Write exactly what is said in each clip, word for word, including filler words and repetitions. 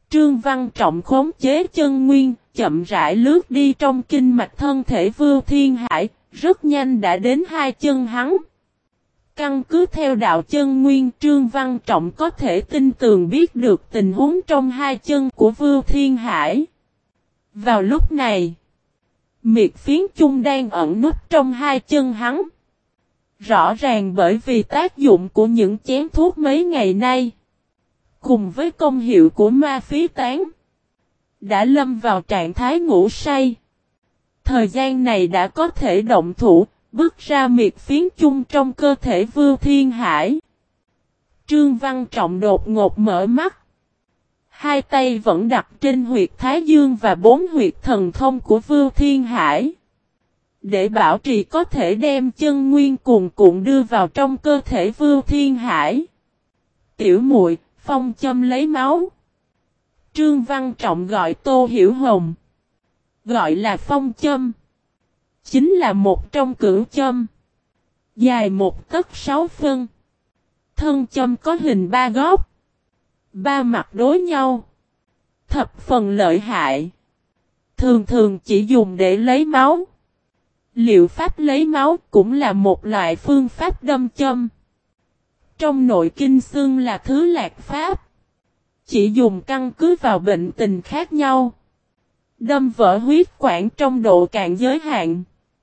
Trương Văn Trọng khống chế chân nguyên, chậm rãi lướt đi trong kinh mạch thân thể Vưu Thiên Hải, rất nhanh đã đến hai chân hắn. Căn cứ theo đạo chân nguyên, Trương Văn Trọng có thể tin tường biết được tình huống trong hai chân của Vưu Thiên Hải. Vào lúc này, miệt phiến chung đang ẩn núp trong hai chân hắn. Rõ ràng bởi vì tác dụng của những chén thuốc mấy ngày nay, cùng với công hiệu của ma phí tán, đã lâm vào trạng thái ngủ say. Thời gian này đã có thể động thủ, bước ra miệt phiến chung trong cơ thể Vưu Thiên Hải. Trương Văn Trọng đột ngột mở mắt. Hai tay vẫn đặt trên huyệt Thái Dương và bốn huyệt thần thông của Vưu Thiên Hải. Để bảo trì có thể đem chân nguyên cuồn cuộn đưa vào trong cơ thể Vưu Thiên Hải. Tiểu muội, phong châm lấy máu. Trương Văn Trọng gọi Tô Hiểu Hồng. Gọi là phong châm. Chính là một trong cửu châm. Dài một tấc sáu phân. Thân châm có hình ba góc. Ba mặt đối nhau. Thập phần lợi hại. Thường thường chỉ dùng để lấy máu. Liệu pháp lấy máu cũng là một loại phương pháp đâm châm. Trong nội kinh xương là thứ lạc pháp. Chỉ dùng căn cứ vào bệnh tình khác nhau. Đâm vỡ huyết quản trong độ cạn giới hạn.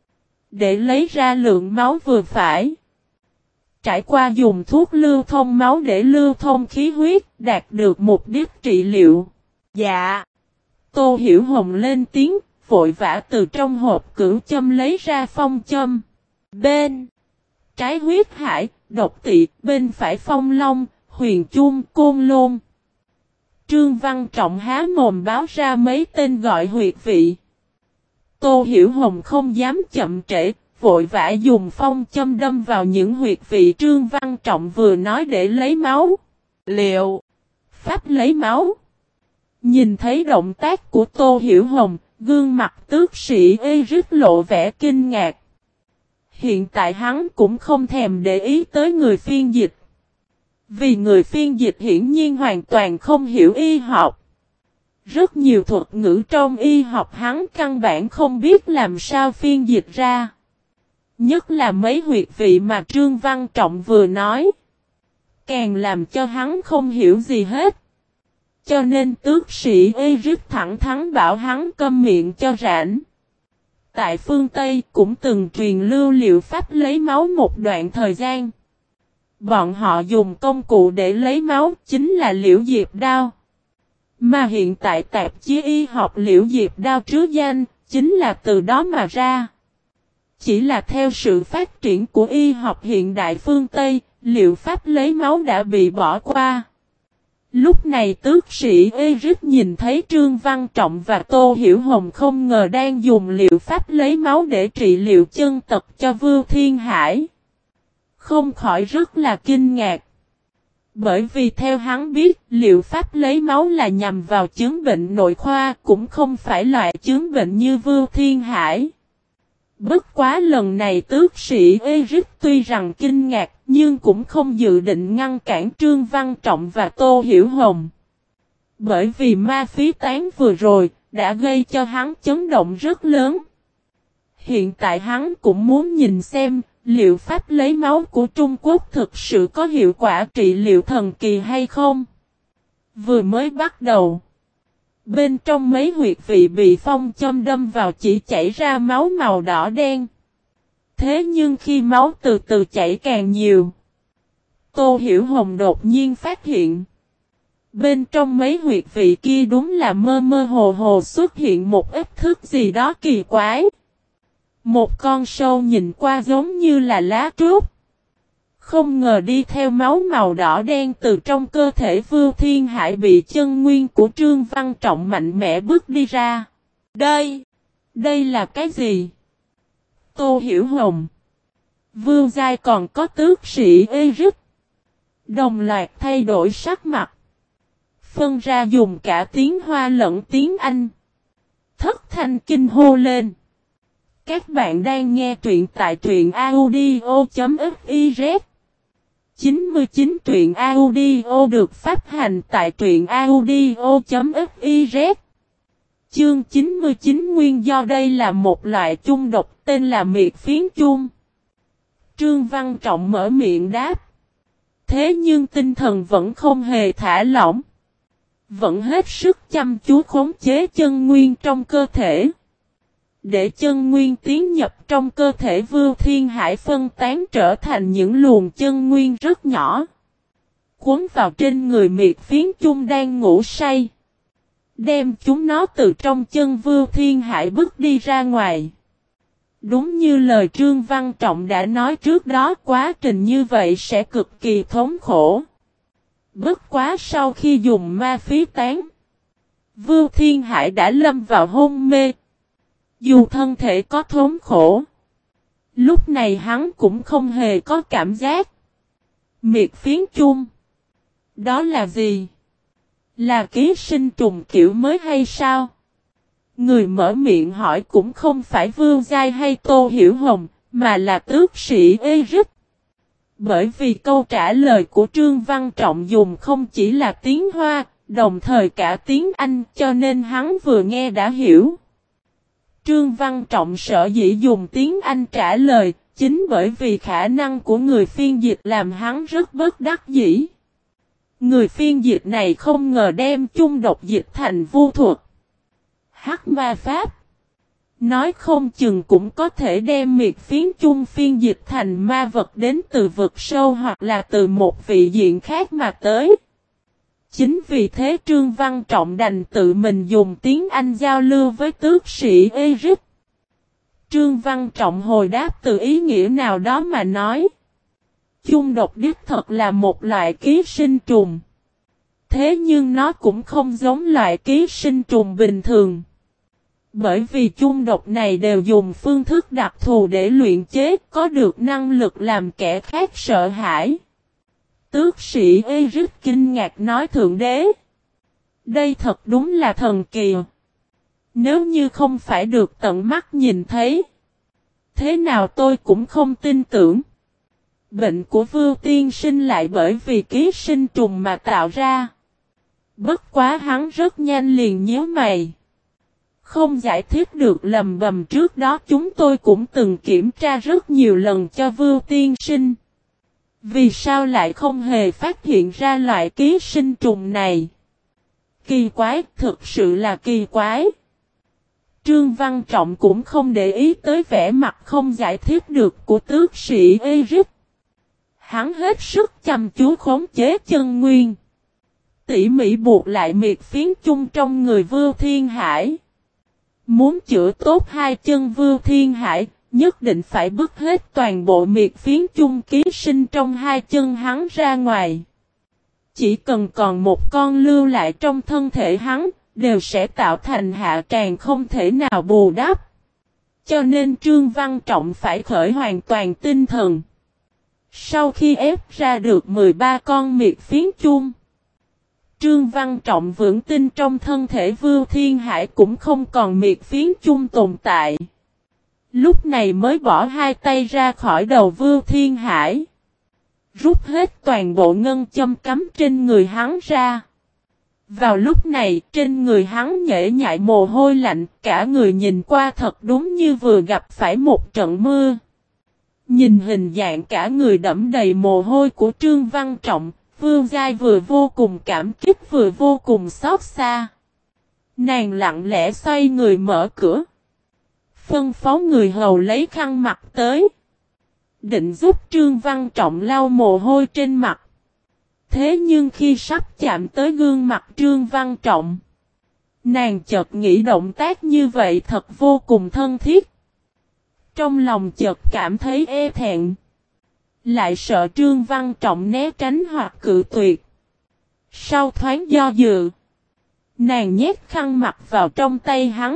Để lấy ra lượng máu vừa phải. Trải qua dùng thuốc lưu thông máu để lưu thông khí huyết, đạt được mục đích trị liệu. Dạ. Tô Hiểu Hồng lên tiếng, vội vã từ trong hộp cửu châm lấy ra phong châm. Bên trái huyết hải, độc tỵ, bên phải phong long, huyền chung, côn lôn. Trương Văn Trọng há mồm báo ra mấy tên gọi huyệt vị. Tô Hiểu Hồng không dám chậm trễ, vội vã dùng phong châm đâm vào những huyệt vị Trương Văn Trọng vừa nói để lấy máu. Liệu pháp lấy máu. Nhìn thấy động tác của Tô Hiểu Hồng, gương mặt tước sĩ Eric lộ vẻ kinh ngạc. Hiện tại hắn cũng không thèm để ý tới người phiên dịch. Vì người phiên dịch hiển nhiên hoàn toàn không hiểu y học. Rất nhiều thuật ngữ trong y học hắn căn bản không biết làm sao phiên dịch ra. Nhất là mấy huyệt vị mà Trương Văn Trọng vừa nói. Càng làm cho hắn không hiểu gì hết. Cho nên tước sĩ Eric thẳng thắn bảo hắn câm miệng cho rảnh. Tại phương Tây cũng từng truyền lưu liệu pháp lấy máu một đoạn thời gian. Bọn họ dùng công cụ để lấy máu chính là liễu diệp đao. Mà hiện tại tạp chí y học liễu diệp đao trứ danh, chính là từ đó mà ra. Chỉ là theo sự phát triển của y học hiện đại phương Tây, liệu pháp lấy máu đã bị bỏ qua. Lúc này tước sĩ Eric nhìn thấy Trương Văn Trọng và Tô Hiểu Hồng không ngờ đang dùng liệu pháp lấy máu để trị liệu chân tật cho Vưu Thiên Hải. Không khỏi rất là kinh ngạc. Bởi vì theo hắn biết, liệu pháp lấy máu là nhằm vào chứng bệnh nội khoa, cũng không phải loại chứng bệnh như Vưu Thiên Hải. Bất quá lần này tước sĩ Eric tuy rằng kinh ngạc, nhưng cũng không dự định ngăn cản Trương Văn Trọng và Tô Hiểu Hồng. Bởi vì ma phí tán vừa rồi, đã gây cho hắn chấn động rất lớn. Hiện tại hắn cũng muốn nhìn xem, liệu pháp lấy máu của Trung Quốc thực sự có hiệu quả trị liệu thần kỳ hay không? Vừa mới bắt đầu, bên trong mấy huyệt vị bị phong châm đâm vào chỉ chảy ra máu màu đỏ đen. Thế nhưng khi máu từ từ chảy càng nhiều, Tô Hiểu Hồng đột nhiên phát hiện. Bên trong mấy huyệt vị kia đúng là mơ mơ hồ hồ xuất hiện một ít thức gì đó kỳ quái. Một con sâu nhìn qua giống như là lá trúc. Không ngờ đi theo máu màu đỏ đen từ trong cơ thể Vưu Thiên Hải bị chân nguyên của Trương Văn Trọng mạnh mẽ bước đi ra. Đây, đây là cái gì? Tô Hiểu Hồng, Vưu Giai còn có tước sĩ Eric. Đồng loạt thay đổi sắc mặt. Phân ra dùng cả tiếng Hoa lẫn tiếng Anh. Thất thanh kinh hô lên. Các bạn đang nghe truyện tại truyện audio chấm fiz. chín mươi chín truyện audio được phát hành tại truyện audio.fiz. Chương chín mươi chín nguyên do đây là một loại chung độc tên là miệt phiến chung. Trương Văn Trọng mở miệng đáp. Thế nhưng tinh thần vẫn không hề thả lỏng. Vẫn hết sức chăm chú khống chế chân nguyên trong cơ thể. Để chân nguyên tiến nhập trong cơ thể Vưu Thiên Hải phân tán trở thành những luồng chân nguyên rất nhỏ. Cuốn vào trên người miệt phiến chung đang ngủ say. Đem chúng nó từ trong chân Vưu Thiên Hải bước đi ra ngoài. Đúng như lời Trương Văn Trọng đã nói trước đó, quá trình như vậy sẽ cực kỳ thống khổ. Bất quá sau khi dùng ma phí tán, Vưu Thiên Hải đã lâm vào hôn mê. Dù thân thể có thống khổ, lúc này hắn cũng không hề có cảm giác. Miệt phiến chung. Đó là gì? Là ký sinh trùng kiểu mới hay sao? Người mở miệng hỏi cũng không phải Vưu Giai hay Tô Hiểu Hồng, mà là tước sĩ Eric. Bởi vì câu trả lời của Trương Văn Trọng dùng không chỉ là tiếng Hoa, đồng thời cả tiếng Anh, cho nên hắn vừa nghe đã hiểu. Trương Văn Trọng sợ dĩ dùng tiếng Anh trả lời, chính bởi vì khả năng của người phiên dịch làm hắn rất bất đắc dĩ. Người phiên dịch này không ngờ đem chung độc dịch thành vu thuật, hắc ma pháp. Nói không chừng cũng có thể đem miệt phiến chung phiên dịch thành ma vật đến từ vực sâu hoặc là từ một vị diện khác mà tới. Chính vì thế Trương Văn Trọng đành tự mình dùng tiếng Anh giao lưu với tước sĩ Eric. Trương Văn Trọng hồi đáp từ ý nghĩa nào đó mà nói. Chung độc đích thật là một loại ký sinh trùng. Thế nhưng nó cũng không giống loại ký sinh trùng bình thường. Bởi vì chung độc này đều dùng phương thức đặc thù để luyện chế, có được năng lực làm kẻ khác sợ hãi. Tước sĩ Eric kinh ngạc nói Thượng Đế. Đây thật đúng là thần kỳ. Nếu như không phải được tận mắt nhìn thấy, thế nào tôi cũng không tin tưởng. Bệnh của Vưu tiên sinh lại bởi vì ký sinh trùng mà tạo ra. Bất quá hắn rất nhanh liền nhíu mày. Không giải thích được lầm bầm trước đó chúng tôi cũng từng kiểm tra rất nhiều lần cho Vưu tiên sinh. Vì sao lại không hề phát hiện ra loại ký sinh trùng này? Kỳ quái, thực sự là kỳ quái. Trương Văn Trọng cũng không để ý tới vẻ mặt không giải thích được của tước sĩ Eric. Hắn hết sức chăm chú khống chế chân nguyên. Tỉ mỉ buộc lại miệt phiến chung trong người Vưu Thiên Hải. Muốn chữa tốt hai chân Vưu Thiên Hải, nhất định phải bứt hết toàn bộ miệt phiến chung ký sinh trong hai chân hắn ra ngoài. Chỉ cần còn một con lưu lại trong thân thể hắn, đều sẽ tạo thành hạ tràng không thể nào bù đắp. Cho nên Trương Văn Trọng phải khởi hoàn toàn tinh thần. Sau khi ép ra được mười ba con miệt phiến chung, Trương Văn Trọng vững tin trong thân thể Vưu Thiên Hải cũng không còn miệt phiến chung tồn tại. Lúc này mới bỏ hai tay ra khỏi đầu Vưu Thiên Hải. Rút hết toàn bộ ngân châm cắm trên người hắn ra. Vào lúc này trên người hắn nhễ nhại mồ hôi lạnh, cả người nhìn qua thật đúng như vừa gặp phải một trận mưa. Nhìn hình dạng cả người đẫm đầy mồ hôi của Trương Văn Trọng, Vưu Giai vừa vô cùng cảm kích vừa vô cùng xót xa. Nàng lặng lẽ xoay người mở cửa. Phân phó người hầu lấy khăn mặt tới. Định giúp Trương Văn Trọng lau mồ hôi trên mặt. Thế nhưng khi sắp chạm tới gương mặt Trương Văn Trọng, nàng chợt nghĩ động tác như vậy thật vô cùng thân thiết. Trong lòng chợt cảm thấy e thẹn. Lại sợ Trương Văn Trọng né tránh hoặc cự tuyệt. Sau thoáng do dự, nàng nhét khăn mặt vào trong tay hắn.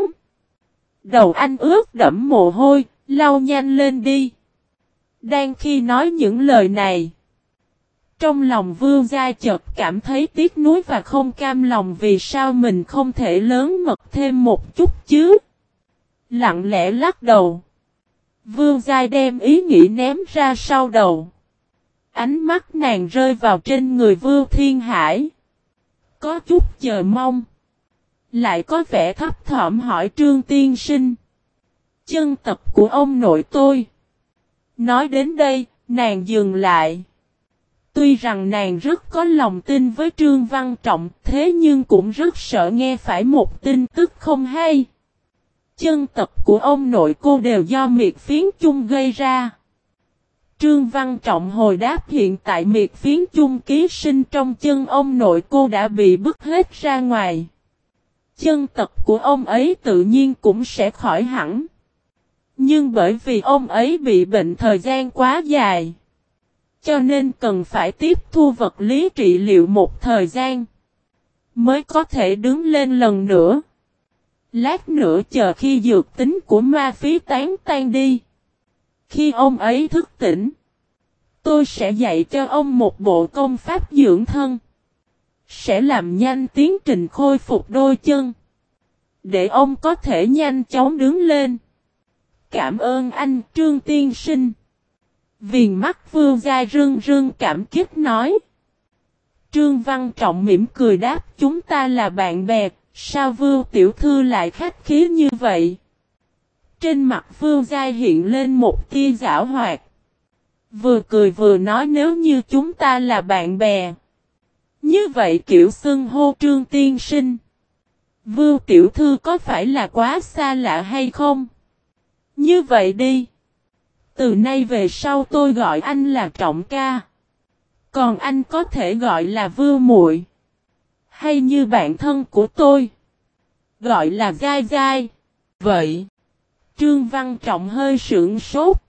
Đầu anh ướt đẫm mồ hôi, lau nhanh lên đi. Đang khi nói những lời này, trong lòng Vưu Giai chợt cảm thấy tiếc nuối và không cam lòng vì sao mình không thể lớn mật thêm một chút chứ. Lặng lẽ lắc đầu. Vưu Giai đem ý nghĩ ném ra sau đầu. Ánh mắt nàng rơi vào trên người Vưu Thiên Hải. Có chút chờ mong. Lại có vẻ thấp thỏm hỏi Trương tiên sinh. Chân tập của ông nội tôi. Nói đến đây, nàng dừng lại. Tuy rằng nàng rất có lòng tin với Trương Văn Trọng, thế nhưng cũng rất sợ nghe phải một tin tức không hay. Chân tập của ông nội cô đều do miệt phiến chung gây ra. Trương Văn Trọng hồi đáp hiện tại miệt phiến chung ký sinh trong chân ông nội cô đã bị bứt hết ra ngoài. Chân tập của ông ấy tự nhiên cũng sẽ khỏi hẳn. Nhưng bởi vì ông ấy bị bệnh thời gian quá dài, cho nên cần phải tiếp thu vật lý trị liệu một thời gian, mới có thể đứng lên lần nữa. Lát nữa chờ khi dược tính của ma phí tán tan đi. Khi ông ấy thức tỉnh, tôi sẽ dạy cho ông một bộ công pháp dưỡng thân. Sẽ làm nhanh tiến trình khôi phục đôi chân, để ông có thể nhanh chóng đứng lên. Cảm ơn anh Trương tiên sinh. Viền mắt Vương Giai rưng rưng cảm kích nói. Trương Văn Trọng mỉm cười đáp chúng ta là bạn bè, sao Vương tiểu thư lại khách khí như vậy? Trên mặt Vương Giai hiện lên một tia giảo hoạt. Vừa cười vừa nói nếu như chúng ta là bạn bè. Như vậy kiểu xưng hô Trương tiên sinh. Vương tiểu thư có phải là quá xa lạ hay không? Như vậy đi. Từ nay về sau tôi gọi anh là Trọng ca. Còn anh có thể gọi là Vương muội. Hay như bạn thân của tôi, gọi là Giai Giai. Vậy. Trương Văn Trọng hơi sững sốt.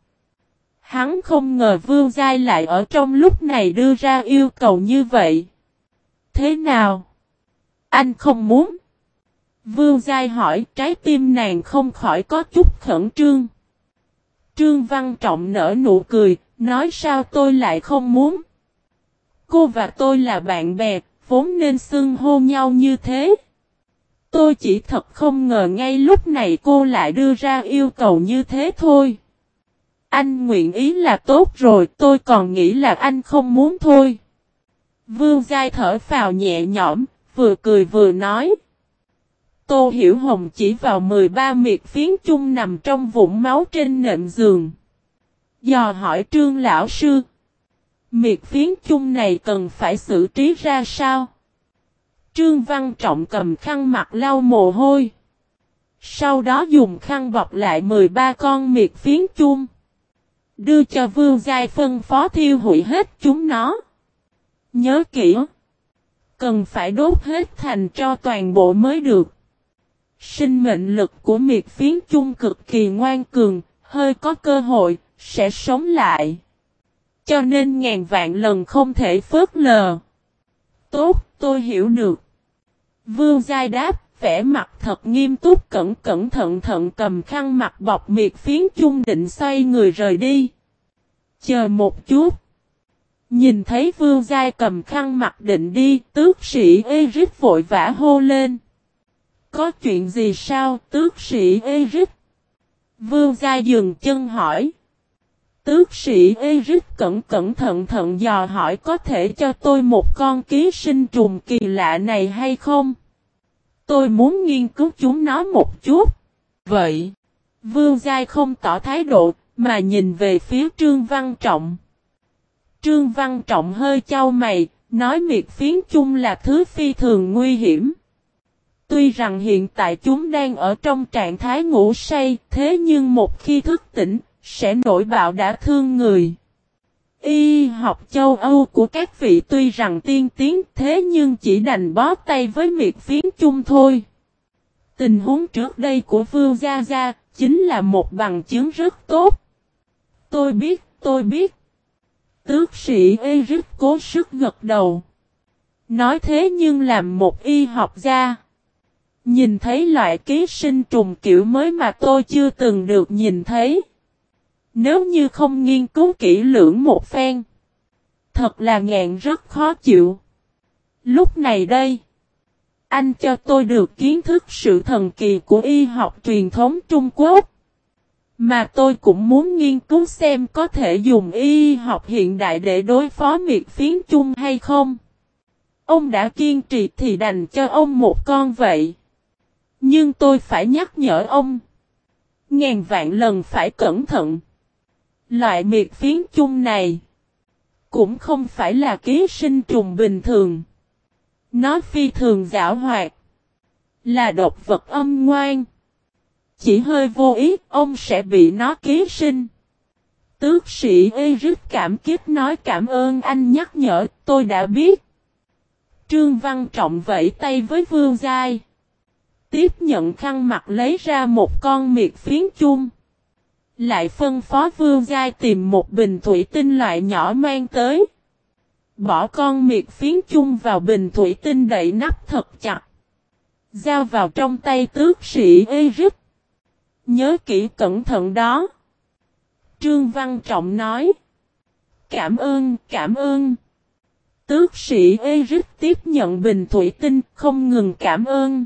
Hắn không ngờ Vương Giai lại ở trong lúc này đưa ra yêu cầu như vậy. Thế nào? Anh không muốn? Vương Giai hỏi, trái tim nàng không khỏi có chút khẩn trương. Trương Văn Trọng nở nụ cười, nói sao tôi lại không muốn? Cô và tôi là bạn bè, vốn nên xưng hô nhau như thế. Tôi chỉ thật không ngờ ngay lúc này cô lại đưa ra yêu cầu như thế thôi. Anh nguyện ý là tốt rồi, tôi còn nghĩ là anh không muốn thôi. Vương Giai thở phào nhẹ nhõm, vừa cười vừa nói. Tô Hiểu Hồng chỉ vào mười ba miệt phiến chung nằm trong vũng máu trên nệm giường. Dò hỏi Trương lão sư. Miệt phiến chung này cần phải xử trí ra sao? Trương Văn Trọng cầm khăn mặt lau mồ hôi. Sau đó dùng khăn bọc lại mười ba con miệt phiến chung. Đưa cho Vương Giai phân phó thiêu hủy hết chúng nó. Nhớ kỹ. Cần phải đốt hết thành tro toàn bộ mới được. Sinh mệnh lực của miệt phiến chung cực kỳ ngoan cường, hơi có cơ hội, sẽ sống lại. Cho nên ngàn vạn lần không thể phớt lờ. Tốt, tôi hiểu được. Vương Giai đáp, vẻ mặt thật nghiêm túc cẩn cẩn thận thận cầm khăn mặt bọc miệt phiến chung định xoay người rời đi. Chờ một chút. Nhìn thấy Vương Giai cầm khăn mặt định đi, tước sĩ Eric vội vã hô lên. Có chuyện gì sao, tước sĩ Eric? Vương Giai dừng chân hỏi. Tước sĩ Eric cẩn cẩn thận thận dò hỏi có thể cho tôi một con ký sinh trùng kỳ lạ này hay không? Tôi muốn nghiên cứu chúng nó một chút. Vậy, Vương Giai không tỏ thái độ, mà nhìn về phía Trương Văn Trọng. Trương Văn Trọng hơi chau mày, nói miệt phiến chung là thứ phi thường nguy hiểm. Tuy rằng hiện tại chúng đang ở trong trạng thái ngủ say, thế nhưng một khi thức tỉnh, sẽ nổi bạo đả thương người. Y học châu Âu của các vị tuy rằng tiên tiến thế nhưng chỉ đành bó tay với miệt phiến chung thôi. Tình huống trước đây của Vương Gia Gia chính là một bằng chứng rất tốt. Tôi biết, tôi biết. Tước sĩ Eric cố sức gật đầu. Nói thế nhưng làm một y học gia. Nhìn thấy loại ký sinh trùng kiểu mới mà tôi chưa từng được nhìn thấy. Nếu như không nghiên cứu kỹ lưỡng một phen. Thật là ngạn rất khó chịu. Lúc này đây. Anh cho tôi được kiến thức sự thần kỳ của y học truyền thống Trung Quốc. Mà tôi cũng muốn nghiên cứu xem có thể dùng y học hiện đại để đối phó miệt phiến chung hay không. Ông đã kiên trì thì đành cho ông một con vậy. Nhưng tôi phải nhắc nhở ông. Ngàn vạn lần phải cẩn thận. Loại miệt phiến chung này cũng không phải là ký sinh trùng bình thường. Nó phi thường giảo hoạt. Là độc vật âm ngoan. Chỉ hơi vô ý, ông sẽ bị nó ký sinh. Tước sĩ Eric cảm kích nói cảm ơn anh nhắc nhở, tôi đã biết. Trương Văn Trọng vẫy tay với Vương Giai. Tiếp nhận khăn mặt lấy ra một con miệt phiến chung. Lại phân phó Vương Giai tìm một bình thủy tinh loại nhỏ mang tới. Bỏ con miệt phiến chung vào bình thủy tinh đậy nắp thật chặt. Giao vào trong tay tước sĩ Eric. Nhớ kỹ cẩn thận đó. Trương Văn Trọng nói. Cảm ơn, cảm ơn. Tước sĩ Eric tiếp nhận bình thủy tinh, không ngừng cảm ơn.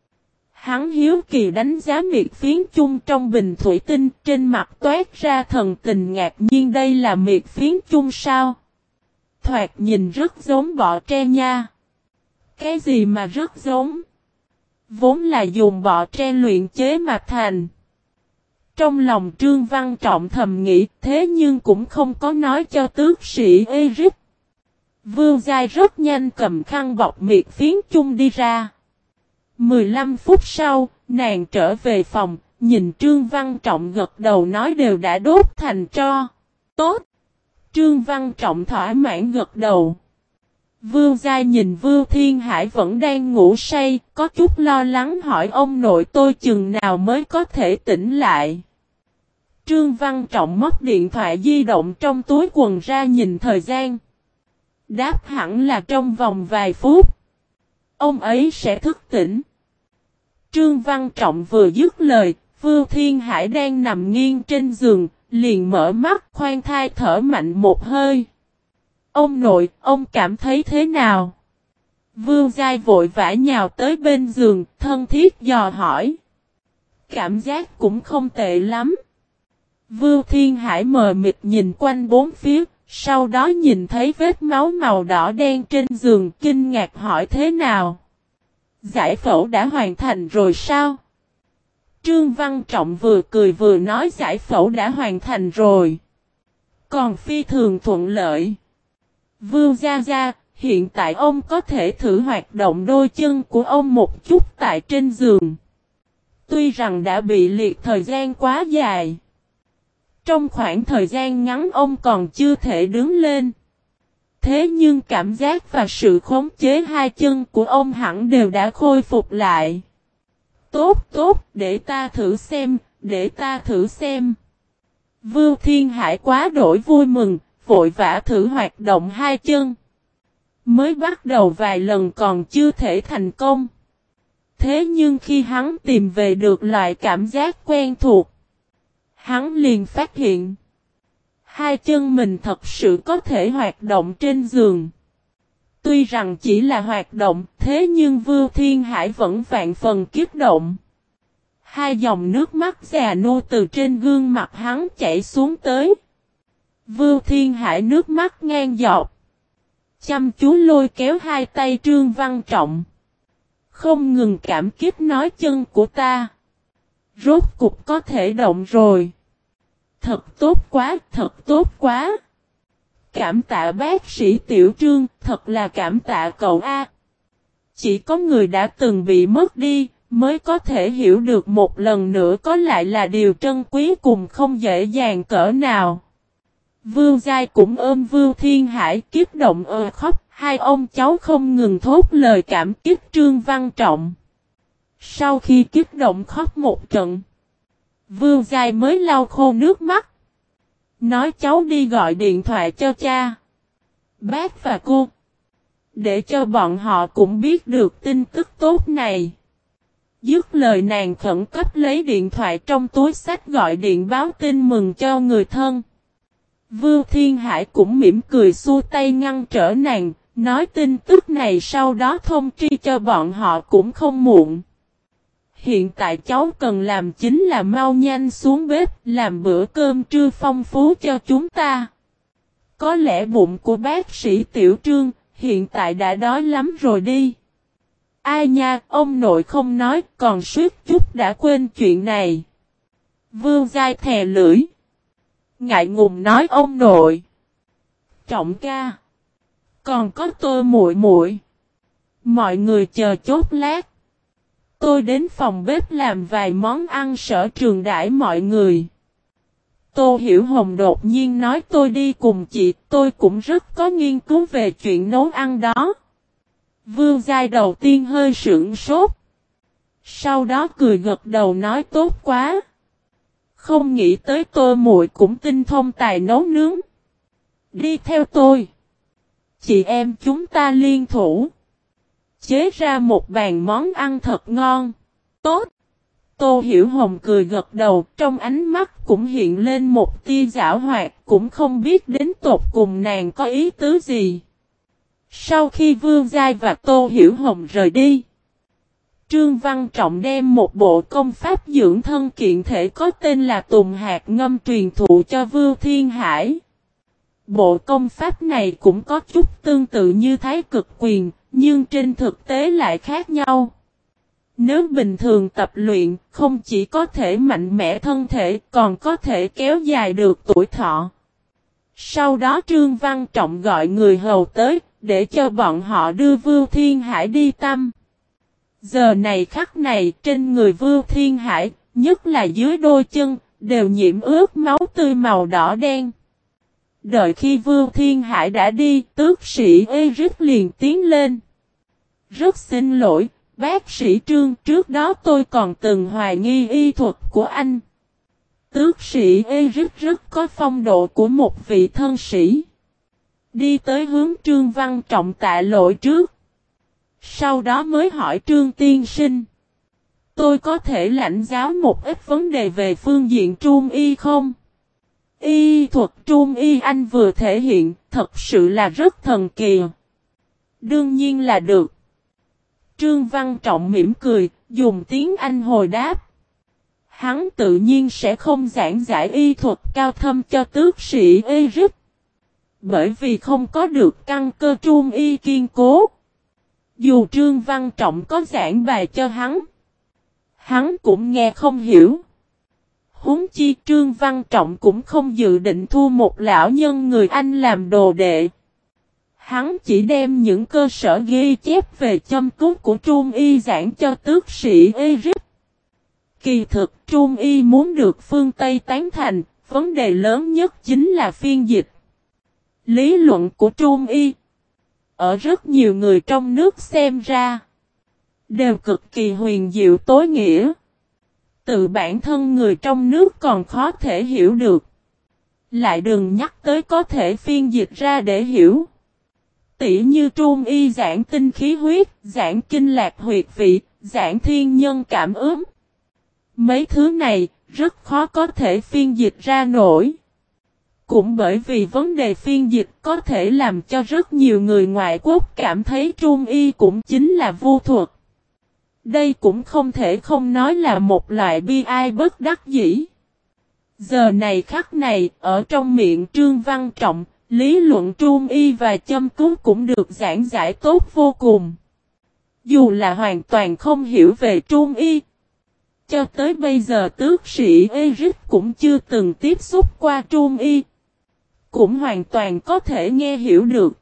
Hắn hiếu kỳ đánh giá miệt phiến chung trong bình thủy tinh, trên mặt toát ra thần tình ngạc nhiên, đây là miệt phiến chung sao? Thoạt nhìn rất giống bọ tre nha. Cái gì mà rất giống? Vốn là dùng bọ tre luyện chế mà thành. Trong lòng Trương Văn Trọng thầm nghĩ, thế nhưng cũng không có nói cho tước sĩ Eric. Vương Giai rất nhanh cầm khăn bọc miệt phiến chung đi ra. mười lăm phút sau, nàng trở về phòng, nhìn Trương Văn Trọng gật đầu nói đều đã đốt thành tro. Tốt! Trương Văn Trọng thỏa mãn gật đầu. Vương Giai nhìn Vương Thiên Hải vẫn đang ngủ say, có chút lo lắng hỏi ông nội tôi chừng nào mới có thể tỉnh lại. Trương Văn Trọng móc điện thoại di động trong túi quần ra nhìn thời gian. Đáp hẳn là trong vòng vài phút. Ông ấy sẽ thức tỉnh. Trương Văn Trọng vừa dứt lời, Vương Thiên Hải đang nằm nghiêng trên giường, liền mở mắt khoan thai thở mạnh một hơi. Ông nội, ông cảm thấy thế nào? Vương Giai vội vã nhào tới bên giường, thân thiết dò hỏi. Cảm giác cũng không tệ lắm. Vương Thiên Hải mờ mịt nhìn quanh bốn phía, sau đó nhìn thấy vết máu màu đỏ đen trên giường, kinh ngạc hỏi thế nào? Giải phẫu đã hoàn thành rồi sao? Trương Văn Trọng vừa cười vừa nói giải phẫu đã hoàn thành rồi. Còn phi thường thuận lợi. Vương Gia Gia, hiện tại ông có thể thử hoạt động đôi chân của ông một chút tại trên giường. Tuy rằng đã bị liệt thời gian quá dài. Trong khoảng thời gian ngắn ông còn chưa thể đứng lên. Thế nhưng cảm giác và sự khống chế hai chân của ông hẳn đều đã khôi phục lại. Tốt tốt, để ta thử xem, để ta thử xem. Vương Thiên Hải quá đổi vui mừng, vội vã thử hoạt động hai chân. Mới bắt đầu vài lần còn chưa thể thành công. Thế nhưng khi hắn tìm về được loại cảm giác quen thuộc, hắn liền phát hiện hai chân mình thật sự có thể hoạt động trên giường. Tuy rằng chỉ là hoạt động, thế nhưng Vương Thiên Hải vẫn vạn phần kích động. Hai dòng nước mắt già nua từ trên gương mặt hắn chảy xuống tới. Vương Thiên Hải nước mắt ngang giọt. Chăm chú lôi kéo hai tay Trương Văn Trọng. Không ngừng cảm kích nói chân của ta. Rốt cục có thể động rồi. Thật tốt quá, thật tốt quá. Cảm tạ bác sĩ Tiểu Trương, thật là cảm tạ cậu A. Chỉ có người đã từng bị mất đi, mới có thể hiểu được một lần nữa có lại là điều trân quý cùng không dễ dàng cỡ nào. Vương Giai cũng ôm Vương Thiên Hải kiếp động ơ khóc, hai ông cháu không ngừng thốt lời cảm kích Trương Văn Trọng. Sau khi kiếp động khóc một trận, Vương Giai mới lau khô nước mắt. Nói cháu đi gọi điện thoại cho cha, bác và cô, để cho bọn họ cũng biết được tin tức tốt này. Dứt lời nàng khẩn cấp lấy điện thoại trong túi xách gọi điện báo tin mừng cho người thân. Vương Thiên Hải cũng mỉm cười xua tay ngăn trở nàng, nói tin tức này sau đó thông tri cho bọn họ cũng không muộn. Hiện tại cháu cần làm chính là mau nhanh xuống bếp làm bữa cơm trưa phong phú cho chúng ta. Có lẽ bụng của bác sĩ Tiểu Trương hiện tại đã đói lắm rồi đi. Ai nha, ông nội không nói, còn suýt chút đã quên chuyện này. Vương Giai thè lưỡi. Ngại ngùng nói ông nội. Trọng ca. Còn có tôi muội muội. Mọi người chờ chốc lát. Tôi đến phòng bếp làm vài món ăn sở trường đãi mọi người. Tô Hiểu Hồng đột nhiên nói tôi đi cùng chị, tôi cũng rất có nghiên cứu về chuyện nấu ăn đó. Vương Giai đầu tiên hơi sửng sốt. Sau đó cười gật đầu nói tốt quá. Không nghĩ tới tôi muội cũng tinh thông tài nấu nướng. Đi theo tôi. Chị em chúng ta liên thủ. Chế ra một bàn món ăn thật ngon. Tốt. Tô Hiểu Hồng cười gật đầu, trong ánh mắt cũng hiện lên một tia giảo hoạt, cũng không biết đến tột cùng nàng có ý tứ gì. Sau khi Vương Giai và Tô Hiểu Hồng rời đi, Trương Văn Trọng đem một bộ công pháp dưỡng thân kiện thể có tên là Tùng Hạt Ngâm truyền thụ cho Vưu Thiên Hải. Bộ công pháp này cũng có chút tương tự như Thái Cực Quyền, nhưng trên thực tế lại khác nhau. Nếu bình thường tập luyện, không chỉ có thể mạnh mẽ thân thể, còn có thể kéo dài được tuổi thọ. Sau đó Trương Văn Trọng gọi người hầu tới, để cho bọn họ đưa Vưu Thiên Hải đi tăm. Giờ này khắc này, trên người Vưu Thiên Hải, nhất là dưới đôi chân, đều nhiễm ướt máu tươi màu đỏ đen. Đợi khi Vưu Thiên Hải đã đi, tước sĩ Eric liền tiến lên. Rất xin lỗi, bác sĩ Trương, trước đó tôi còn từng hoài nghi y thuật của anh. Tước sĩ Eric rất có phong độ của một vị thân sĩ. Đi tới hướng Trương Văn Trọng tạ lỗi trước. Sau đó mới hỏi Trương tiên sinh. Tôi có thể lãnh giáo một ít vấn đề về phương diện trung y không? Y thuật trung y anh vừa thể hiện, thật sự là rất thần kỳ. Đương nhiên là được. Trương Văn Trọng mỉm cười, dùng tiếng Anh hồi đáp. Hắn tự nhiên sẽ không giảng giải y thuật cao thâm cho tước sĩ Eric. Bởi vì không có được căn cơ trung y kiên cố. Dù Trương Văn Trọng có giảng bài cho hắn, hắn cũng nghe không hiểu. Huống chi Trương Văn Trọng cũng không dự định thu một lão nhân người Anh làm đồ đệ. Hắn chỉ đem những cơ sở ghi chép về châm cứu của Trung Y giảng cho tước sĩ Eric. Kỳ thực Trung Y muốn được phương Tây tán thành, vấn đề lớn nhất chính là phiên dịch. Lý luận của Trung Y, ở rất nhiều người trong nước xem ra, đều cực kỳ huyền diệu tối nghĩa. Tự bản thân người trong nước còn khó thể hiểu được. Lại đừng nhắc tới có thể phiên dịch ra để hiểu. Tỉ như Trung Y giảng tinh khí huyết, giảng kinh lạc huyệt vị, giảng thiên nhân cảm ứng. Mấy thứ này rất khó có thể phiên dịch ra nổi. Cũng bởi vì vấn đề phiên dịch có thể làm cho rất nhiều người ngoại quốc cảm thấy Trung Y cũng chính là vô thuật. Đây cũng không thể không nói là một loại bi ai bất đắc dĩ. Giờ này khắc này, ở trong miệng Trương Văn Trọng, lý luận Trung Y và châm cứu cũng được giảng giải tốt vô cùng. Dù là hoàn toàn không hiểu về Trung Y. Cho tới bây giờ tước sĩ Eric cũng chưa từng tiếp xúc qua Trung Y. Cũng hoàn toàn có thể nghe hiểu được.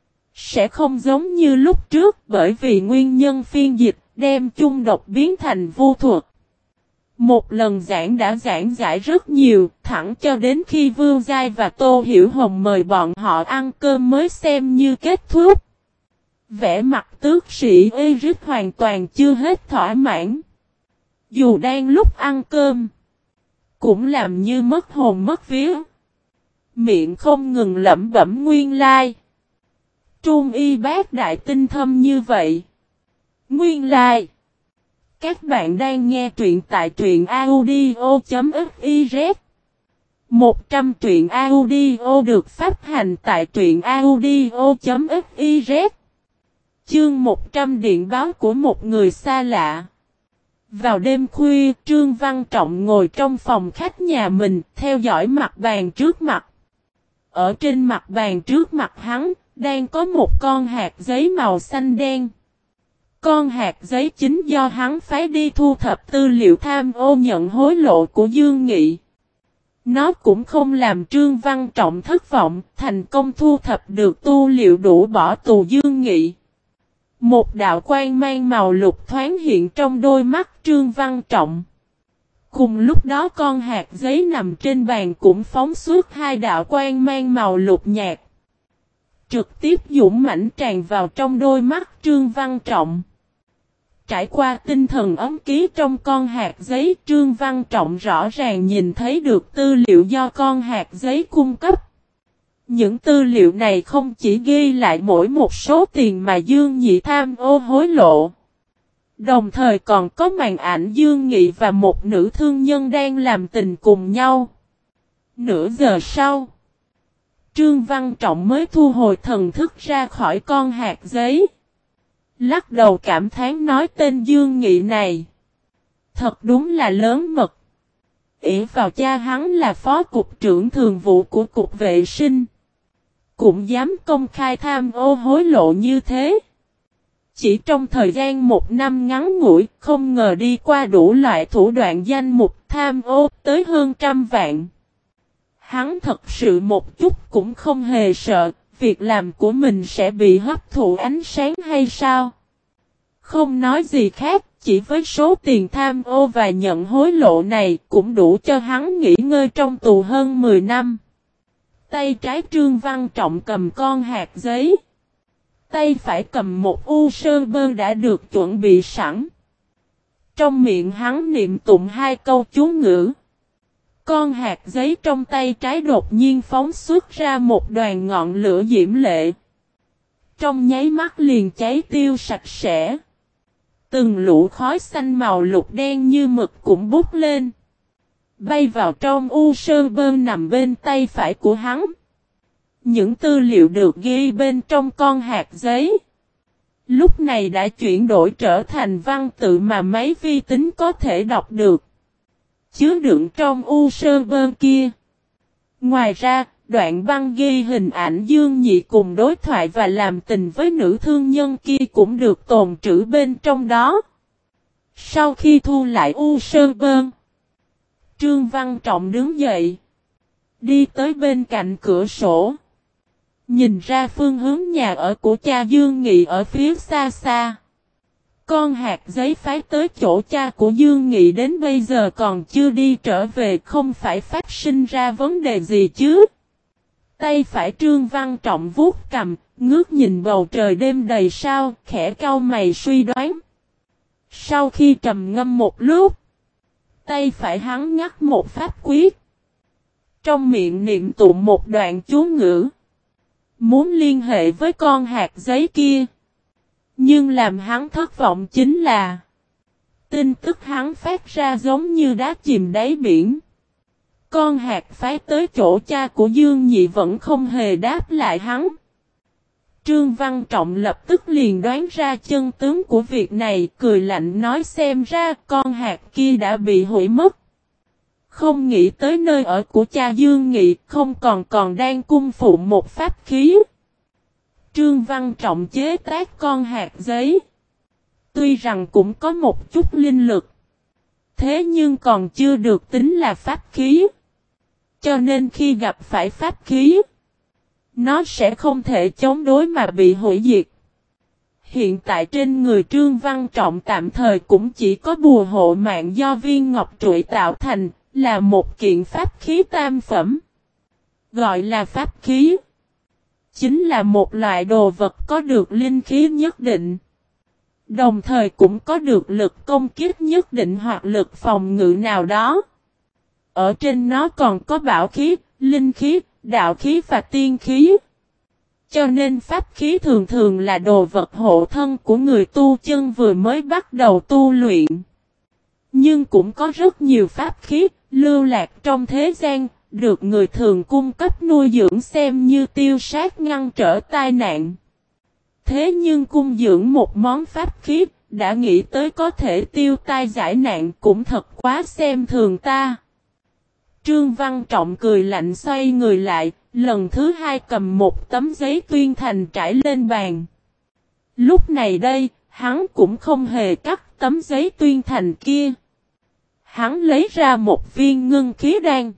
Sẽ không giống như lúc trước bởi vì nguyên nhân phiên dịch đem chung độc biến thành vô thuật. Một lần giảng đã giảng giải rất nhiều, thẳng cho đến khi Vương Giai và Tô Hiểu Hồng mời bọn họ ăn cơm mới xem như kết thúc. Vẻ mặt tước sĩ Eric hoàn toàn chưa hết thỏa mãn. Dù đang lúc ăn cơm, cũng làm như mất hồn mất vía. Miệng không ngừng lẩm bẩm nguyên lai. Trung y bác đại tinh thâm như vậy. Nguyên lai. Các bạn đang nghe truyện tại truyện audio.fiz. một trăm truyện audio được phát hành tại truyện audio.fiz. Chương một trăm điện báo của một người xa lạ. Vào đêm khuya, Trương Văn Trọng ngồi trong phòng khách nhà mình, theo dõi mặt bàn trước mặt. Ở trên mặt bàn trước mặt hắn, đang có một con hạt giấy màu xanh đen. Con hạt giấy chính do hắn phái đi thu thập tư liệu tham ô nhận hối lộ của Dương Nghị. Nó cũng không làm Trương Văn Trọng thất vọng, thành công thu thập được tư liệu đủ bỏ tù Dương Nghị. Một đạo quang mang màu lục thoáng hiện trong đôi mắt Trương Văn Trọng. Cùng lúc đó con hạt giấy nằm trên bàn cũng phóng xuất hai đạo quang mang màu lục nhạt. Trực tiếp dũng mãnh tràn vào trong đôi mắt Trương Văn Trọng. Trải qua tinh thần ấm ký trong con hạt giấy, Trương Văn Trọng rõ ràng nhìn thấy được tư liệu do con hạt giấy cung cấp. Những tư liệu này không chỉ ghi lại mỗi một số tiền mà Dương Nghị tham ô hối lộ. Đồng thời còn có màn ảnh Dương Nghị và một nữ thương nhân đang làm tình cùng nhau. Nửa giờ sau, Trương Văn Trọng mới thu hồi thần thức ra khỏi con hạt giấy. Lắc đầu cảm thán nói tên Dương Nghị này. Thật đúng là lớn mật. ỷ vào cha hắn là phó cục trưởng thường vụ của cục vệ sinh. Cũng dám công khai tham ô hối lộ như thế. Chỉ trong thời gian một năm ngắn ngủi, không ngờ đi qua đủ loại thủ đoạn danh mục tham ô tới hơn trăm vạn. Hắn thật sự một chút cũng không hề sợ, việc làm của mình sẽ bị hấp thụ ánh sáng hay sao? Không nói gì khác, chỉ với số tiền tham ô và nhận hối lộ này cũng đủ cho hắn nghỉ ngơi trong tù hơn mười năm. Tay trái Trương Văn Trọng cầm con hạt giấy. Tay phải cầm một u sơ bơ đã được chuẩn bị sẵn. Trong miệng hắn niệm tụng hai câu chú ngữ. Con hạt giấy trong tay trái đột nhiên phóng xuất ra một đoàn ngọn lửa diễm lệ. Trong nháy mắt liền cháy tiêu sạch sẽ. Từng lũ khói xanh màu lục đen như mực cũng bút lên. Bay vào trong u sơ bơ nằm bên tay phải của hắn. Những tư liệu được ghi bên trong con hạt giấy. Lúc này đã chuyển đổi trở thành văn tự mà máy vi tính có thể đọc được. Chứa đựng trong u sơ bơ kia. Ngoài ra, đoạn băng ghi hình ảnh Dương Nhị cùng đối thoại và làm tình với nữ thương nhân kia cũng được tồn trữ bên trong đó. Sau khi thu lại u sơ bơ, Trương Văn Trọng đứng dậy. Đi tới bên cạnh cửa sổ. Nhìn ra phương hướng nhà ở của cha Dương Nghị ở phía xa xa. Con hạt giấy phái tới chỗ cha của Dương Nghị đến bây giờ còn chưa đi trở về, không phải phát sinh ra vấn đề gì chứ. Tay phải Trương Văn Trọng vuốt cầm, ngước nhìn bầu trời đêm đầy sao, khẽ cau mày suy đoán. Sau khi trầm ngâm một lúc, tay phải hắn ngắt một pháp quyết. Trong miệng niệm tụng một đoạn chú ngữ. Muốn liên hệ với con hạt giấy kia. Nhưng làm hắn thất vọng chính là tin tức hắn phát ra giống như đá chìm đáy biển. Con hạt phái tới chỗ cha của Dương Nhị vẫn không hề đáp lại hắn. Trương Văn Trọng lập tức liền đoán ra chân tướng của việc này, cười lạnh nói xem ra con hạt kia đã bị hủy mất. Không nghĩ tới nơi ở của cha Dương Nghị không còn còn đang cung phụng một pháp khí. Trương Văn Trọng chế tác con hạt giấy. Tuy rằng cũng có một chút linh lực. Thế nhưng còn chưa được tính là pháp khí. Cho nên khi gặp phải pháp khí, nó sẽ không thể chống đối mà bị hủy diệt. Hiện tại trên người Trương Văn Trọng tạm thời cũng chỉ có bùa hộ mạng do viên ngọc trụy tạo thành, là một kiện pháp khí tam phẩm. Gọi là pháp khí. Chính là một loại đồ vật có được linh khí nhất định. Đồng thời cũng có được lực công kích nhất định hoặc lực phòng ngự nào đó. Ở trên nó còn có bảo khí, linh khí, đạo khí và tiên khí. Cho nên pháp khí thường thường là đồ vật hộ thân của người tu chân vừa mới bắt đầu tu luyện. Nhưng cũng có rất nhiều pháp khí lưu lạc trong thế gian, được người thường cung cấp nuôi dưỡng xem như tiêu sát ngăn trở tai nạn. Thế nhưng cung dưỡng một món pháp khí, đã nghĩ tới có thể tiêu tai giải nạn cũng thật quá xem thường ta. Trương Văn Trọng cười lạnh xoay người lại, lần thứ hai cầm một tấm giấy tuyên thành trải lên bàn. Lúc này đây, hắn cũng không hề cắt tấm giấy tuyên thành kia. Hắn lấy ra một viên ngưng khí đan.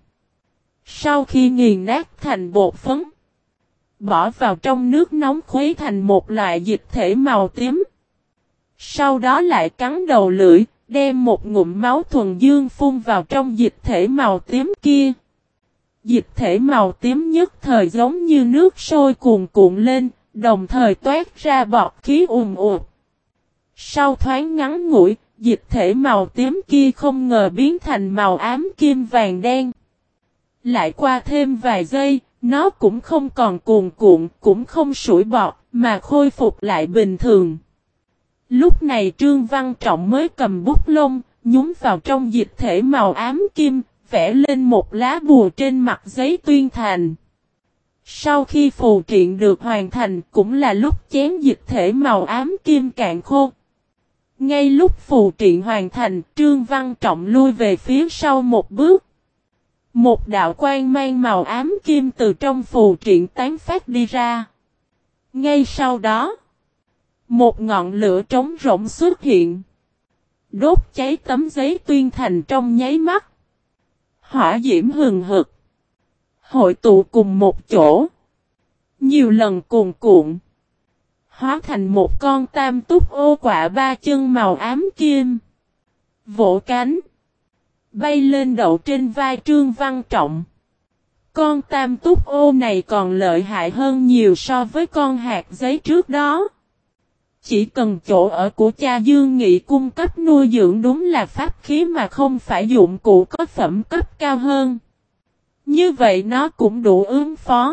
Sau khi nghiền nát thành bột phấn, bỏ vào trong nước nóng khuấy thành một loại dịch thể màu tím. Sau đó lại cắn đầu lưỡi, đem một ngụm máu thuần dương phun vào trong dịch thể màu tím kia. Dịch thể màu tím nhất thời giống như nước sôi cuồn cuộn lên, đồng thời toát ra bọt khí ùn ụt. Sau thoáng ngắn ngủi, dịch thể màu tím kia không ngờ biến thành màu ám kim vàng đen. Lại qua thêm vài giây, nó cũng không còn cuồn cuộn, cũng không sủi bọt, mà khôi phục lại bình thường. Lúc này Trương Văn Trọng mới cầm bút lông, nhúng vào trong dịch thể màu ám kim, vẽ lên một lá bùa trên mặt giấy tuyên thành. Sau khi phù triện được hoàn thành cũng là lúc chén dịch thể màu ám kim cạn khô. Ngay lúc phù triện hoàn thành, Trương Văn Trọng lui về phía sau một bước. Một đạo quang mang màu ám kim từ trong phù triện tán phát đi ra. Ngay sau đó, một ngọn lửa trống rỗng xuất hiện, đốt cháy tấm giấy tuyên thành trong nháy mắt. Hỏa diễm hừng hực, hội tụ cùng một chỗ, nhiều lần cuồn cuộn, hóa thành một con tam túc ô quạ ba chân màu ám kim, vỗ cánh, bay lên đậu trên vai Trương Văn Trọng. Con tam túc ô này còn lợi hại hơn nhiều so với con hạt giấy trước đó. Chỉ cần chỗ ở của cha Dương Nghị cung cấp nuôi dưỡng đúng là pháp khí mà không phải dụng cụ có phẩm cấp cao hơn. Như vậy nó cũng đủ ứng phó.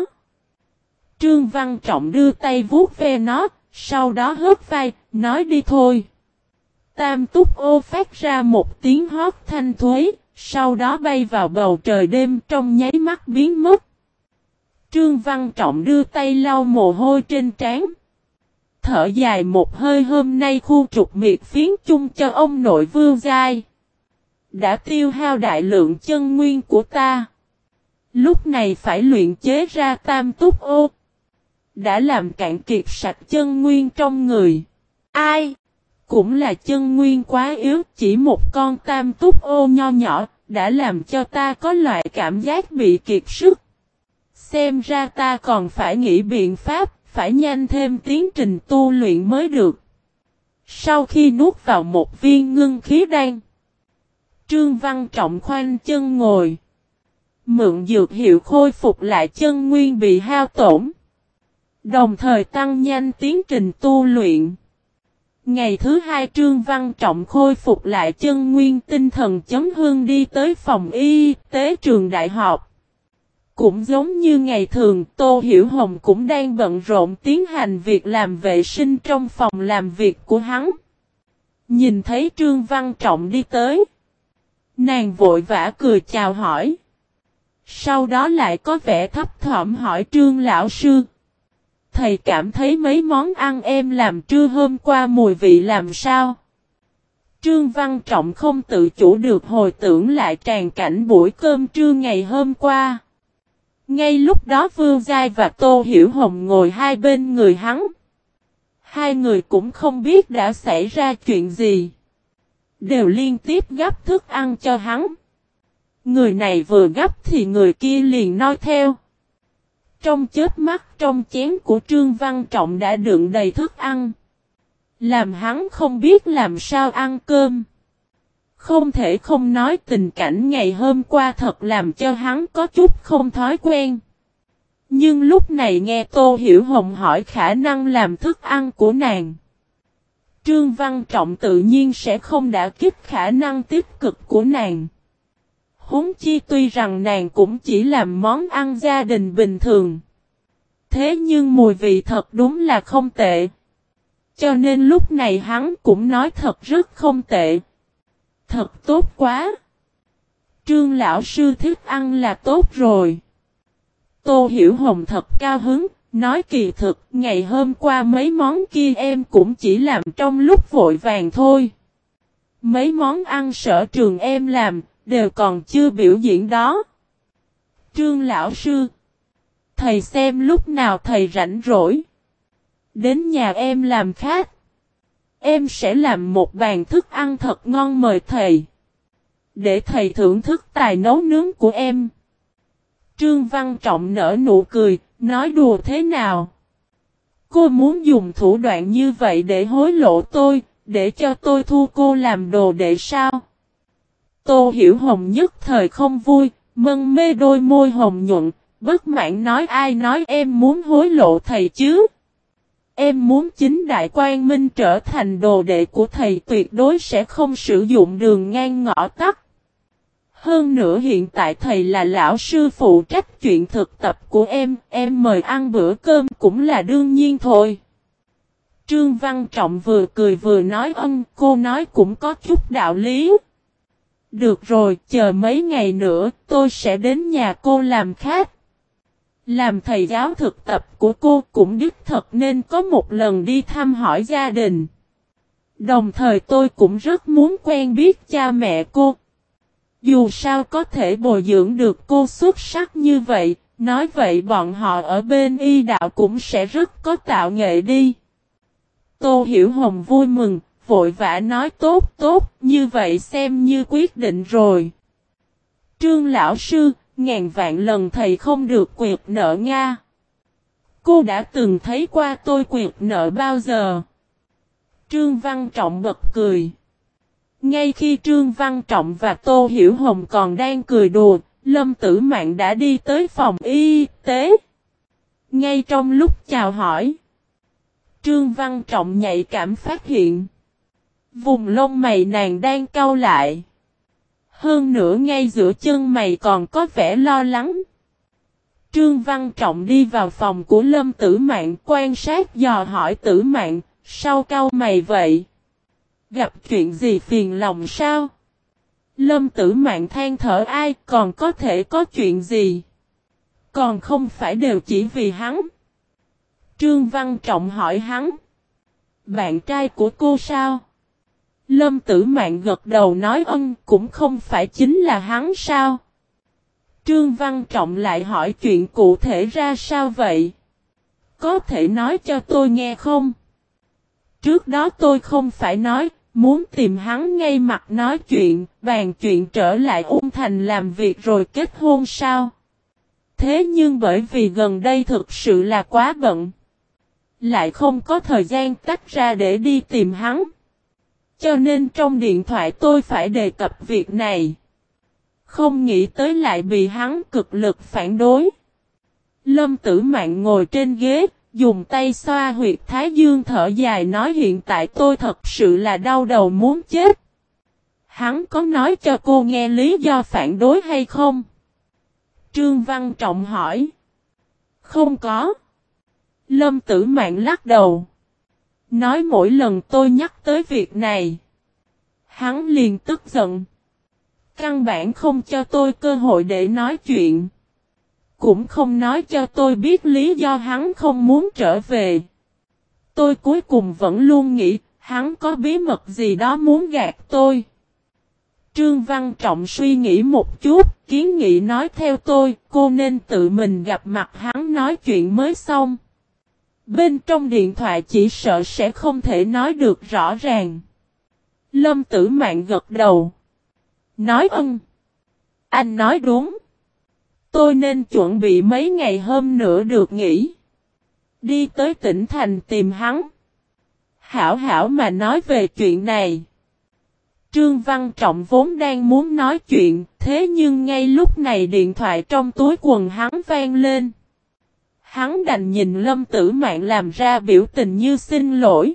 Trương Văn Trọng đưa tay vuốt ve nó, sau đó hớt vai, nói đi thôi. Tam túc ô phát ra một tiếng hót thanh thuế, sau đó bay vào bầu trời đêm trong nháy mắt biến mất. Trương Văn Trọng đưa tay lau mồ hôi trên trán. Thở dài một hơi, hôm nay khu trục miệt phiến chung cho ông nội Vương Giai. Đã tiêu hao đại lượng chân nguyên của ta. Lúc này phải luyện chế ra tam túc ô. Đã làm cạn kiệt sạch chân nguyên trong người. Ai? Cũng là chân nguyên quá yếu, chỉ một con tam túc ô nho nhỏ, đã làm cho ta có loại cảm giác bị kiệt sức. Xem ra ta còn phải nghĩ biện pháp, phải nhanh thêm tiến trình tu luyện mới được. Sau khi nuốt vào một viên ngưng khí đan, Trương Văn Trọng khoanh chân ngồi, mượn dược hiệu khôi phục lại chân nguyên bị hao tổn, đồng thời tăng nhanh tiến trình tu luyện. Ngày thứ hai Trương Văn Trọng khôi phục lại chân nguyên, tinh thần chấn hương đi tới phòng y tế trường đại học. Cũng giống như ngày thường, Tô Hiểu Hồng cũng đang bận rộn tiến hành việc làm vệ sinh trong phòng làm việc của hắn. Nhìn thấy Trương Văn Trọng đi tới, nàng vội vã cười chào hỏi. Sau đó lại có vẻ thấp thỏm hỏi Trương lão sư: thầy cảm thấy mấy món ăn em làm trưa hôm qua mùi vị làm sao? Trương Văn Trọng không tự chủ được hồi tưởng lại tràn cảnh buổi cơm trưa ngày hôm qua. Ngay lúc đó Vương Giai và Tô Hiểu Hồng ngồi hai bên người hắn. Hai người cũng không biết đã xảy ra chuyện gì. Đều liên tiếp gắp thức ăn cho hắn. Người này vừa gắp thì người kia liền nói theo. Trong chớp mắt trong chén của Trương Văn Trọng đã đựng đầy thức ăn. Làm hắn không biết làm sao ăn cơm. Không thể không nói tình cảnh ngày hôm qua thật làm cho hắn có chút không thói quen. Nhưng lúc này nghe Tô Hiểu Hồng hỏi khả năng làm thức ăn của nàng, Trương Văn Trọng tự nhiên sẽ không đả kích khả năng tích cực của nàng. Huống chi tuy rằng nàng cũng chỉ làm món ăn gia đình bình thường. Thế nhưng mùi vị thật đúng là không tệ. Cho nên lúc này hắn cũng nói thật rất không tệ. Thật tốt quá. Trương lão sư thích ăn là tốt rồi. Tô Hiểu Hồng thật cao hứng, Nói kỳ thực, ngày hôm qua mấy món kia em cũng chỉ làm trong lúc vội vàng thôi. Mấy món ăn sở trường em làm, đều còn chưa biểu diễn đó. Trương lão sư, thầy xem lúc nào thầy rảnh rỗi. Đến nhà em làm khách. Em sẽ làm một bàn thức ăn thật ngon mời thầy. Để thầy thưởng thức tài nấu nướng của em. Trương Văn Trọng nở nụ cười, nói đùa thế nào? Cô muốn dùng thủ đoạn như vậy để hối lộ tôi, để cho tôi thu cô làm đồ đệ sao? Tô Hiểu Hồng nhất thời không vui, mân mê đôi môi hồng nhuận, bất mãn nói ai nói em muốn hối lộ thầy chứ? Em muốn chính Đại Quang Minh trở thành đồ đệ của thầy tuyệt đối sẽ không sử dụng đường ngang ngõ tắt. Hơn nữa hiện tại thầy là lão sư phụ trách chuyện thực tập của em, em mời ăn bữa cơm cũng là đương nhiên thôi. Trương Văn Trọng vừa cười vừa nói ân, cô nói cũng có chút đạo lý. Được rồi, chờ mấy ngày nữa, tôi sẽ đến nhà cô làm khách. Làm thầy giáo thực tập của cô cũng đích thật nên có một lần đi thăm hỏi gia đình. Đồng thời tôi cũng rất muốn quen biết cha mẹ cô. Dù sao có thể bồi dưỡng được cô xuất sắc như vậy, nói vậy bọn họ ở bên y đạo cũng sẽ rất có tạo nghệ đi. Tô Hiểu Hồng vui mừng, vội vã nói tốt tốt, như vậy xem như quyết định rồi. Trương lão sư, ngàn vạn lần thầy không được quyệt nợ Nga. Cô đã từng thấy qua tôi quyệt nợ bao giờ? Trương Văn Trọng bật cười. Ngay khi Trương Văn Trọng và Tô Hiểu Hồng còn đang cười đùa, Lâm Tử Mạn đã đi tới phòng y tế. Ngay trong lúc chào hỏi, Trương Văn Trọng nhạy cảm phát hiện vùng lông mày nàng đang cau lại. Hơn nữa ngay giữa chân mày còn có vẻ lo lắng. Trương Văn Trọng đi vào phòng của Lâm Tử Mạn quan sát dò hỏi Tử Mạn, sao cau mày vậy? Gặp chuyện gì phiền lòng sao? Lâm Tử Mạn than thở ai còn có thể có chuyện gì? Còn không phải đều chỉ vì hắn. Trương Văn Trọng hỏi hắn. Bạn trai của cô sao? Lâm Tử Mạn gật đầu nói ân cũng không phải chính là hắn sao? Trương Văn Trọng lại hỏi chuyện cụ thể ra sao vậy? Có thể nói cho tôi nghe không? Trước đó tôi không phải nói, muốn tìm hắn ngay mặt nói chuyện, bàn chuyện trở lại Ung Thành làm việc rồi kết hôn sao? Thế nhưng bởi vì gần đây thực sự là quá bận, lại không có thời gian tách ra để đi tìm hắn. Cho nên trong điện thoại tôi phải đề cập việc này. Không nghĩ tới lại bị hắn cực lực phản đối. Lâm Tử Mạn ngồi trên ghế, dùng tay xoa huyệt thái dương thở dài nói hiện tại tôi thật sự là đau đầu muốn chết. Hắn có nói cho cô nghe lý do phản đối hay không? Trương Văn Trọng hỏi. Không có. Lâm Tử Mạn lắc đầu. Nói mỗi lần tôi nhắc tới việc này, hắn liền tức giận. Căn bản không cho tôi cơ hội để nói chuyện. Cũng không nói cho tôi biết lý do hắn không muốn trở về. Tôi cuối cùng vẫn luôn nghĩ, hắn có bí mật gì đó muốn gạt tôi. Trương Văn Trọng suy nghĩ một chút, kiến nghị nói theo tôi, cô nên tự mình gặp mặt hắn nói chuyện mới xong. Bên trong điện thoại chỉ sợ sẽ không thể nói được rõ ràng. Lâm Tử Mạn gật đầu. Nói ân. Anh nói đúng. Tôi nên chuẩn bị mấy ngày hôm nữa được nghỉ. Đi tới tỉnh thành tìm hắn. Hảo hảo mà nói về chuyện này. Trương Văn Trọng vốn đang muốn nói chuyện, thế nhưng ngay lúc này điện thoại trong túi quần hắn vang lên. Hắn đành nhìn Lâm Tử Mạn làm ra biểu tình như xin lỗi.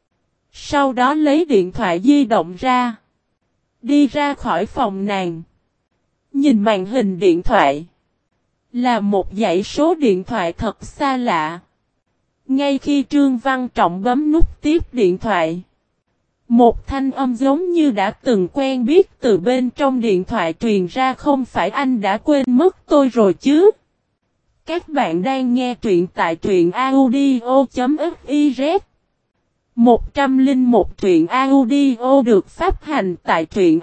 Sau đó lấy điện thoại di động ra. Đi ra khỏi phòng nàng. Nhìn màn hình điện thoại. Là một dãy số điện thoại thật xa lạ. Ngay khi Trương Văn Trọng bấm nút tiếp điện thoại, một thanh âm giống như đã từng quen biết từ bên trong điện thoại truyền ra không phải anh đã quên mất tôi rồi chứ? Các bạn đang nghe truyện tại truyện audio.fiz. một trăm lẻ một truyện audio được phát hành tại truyện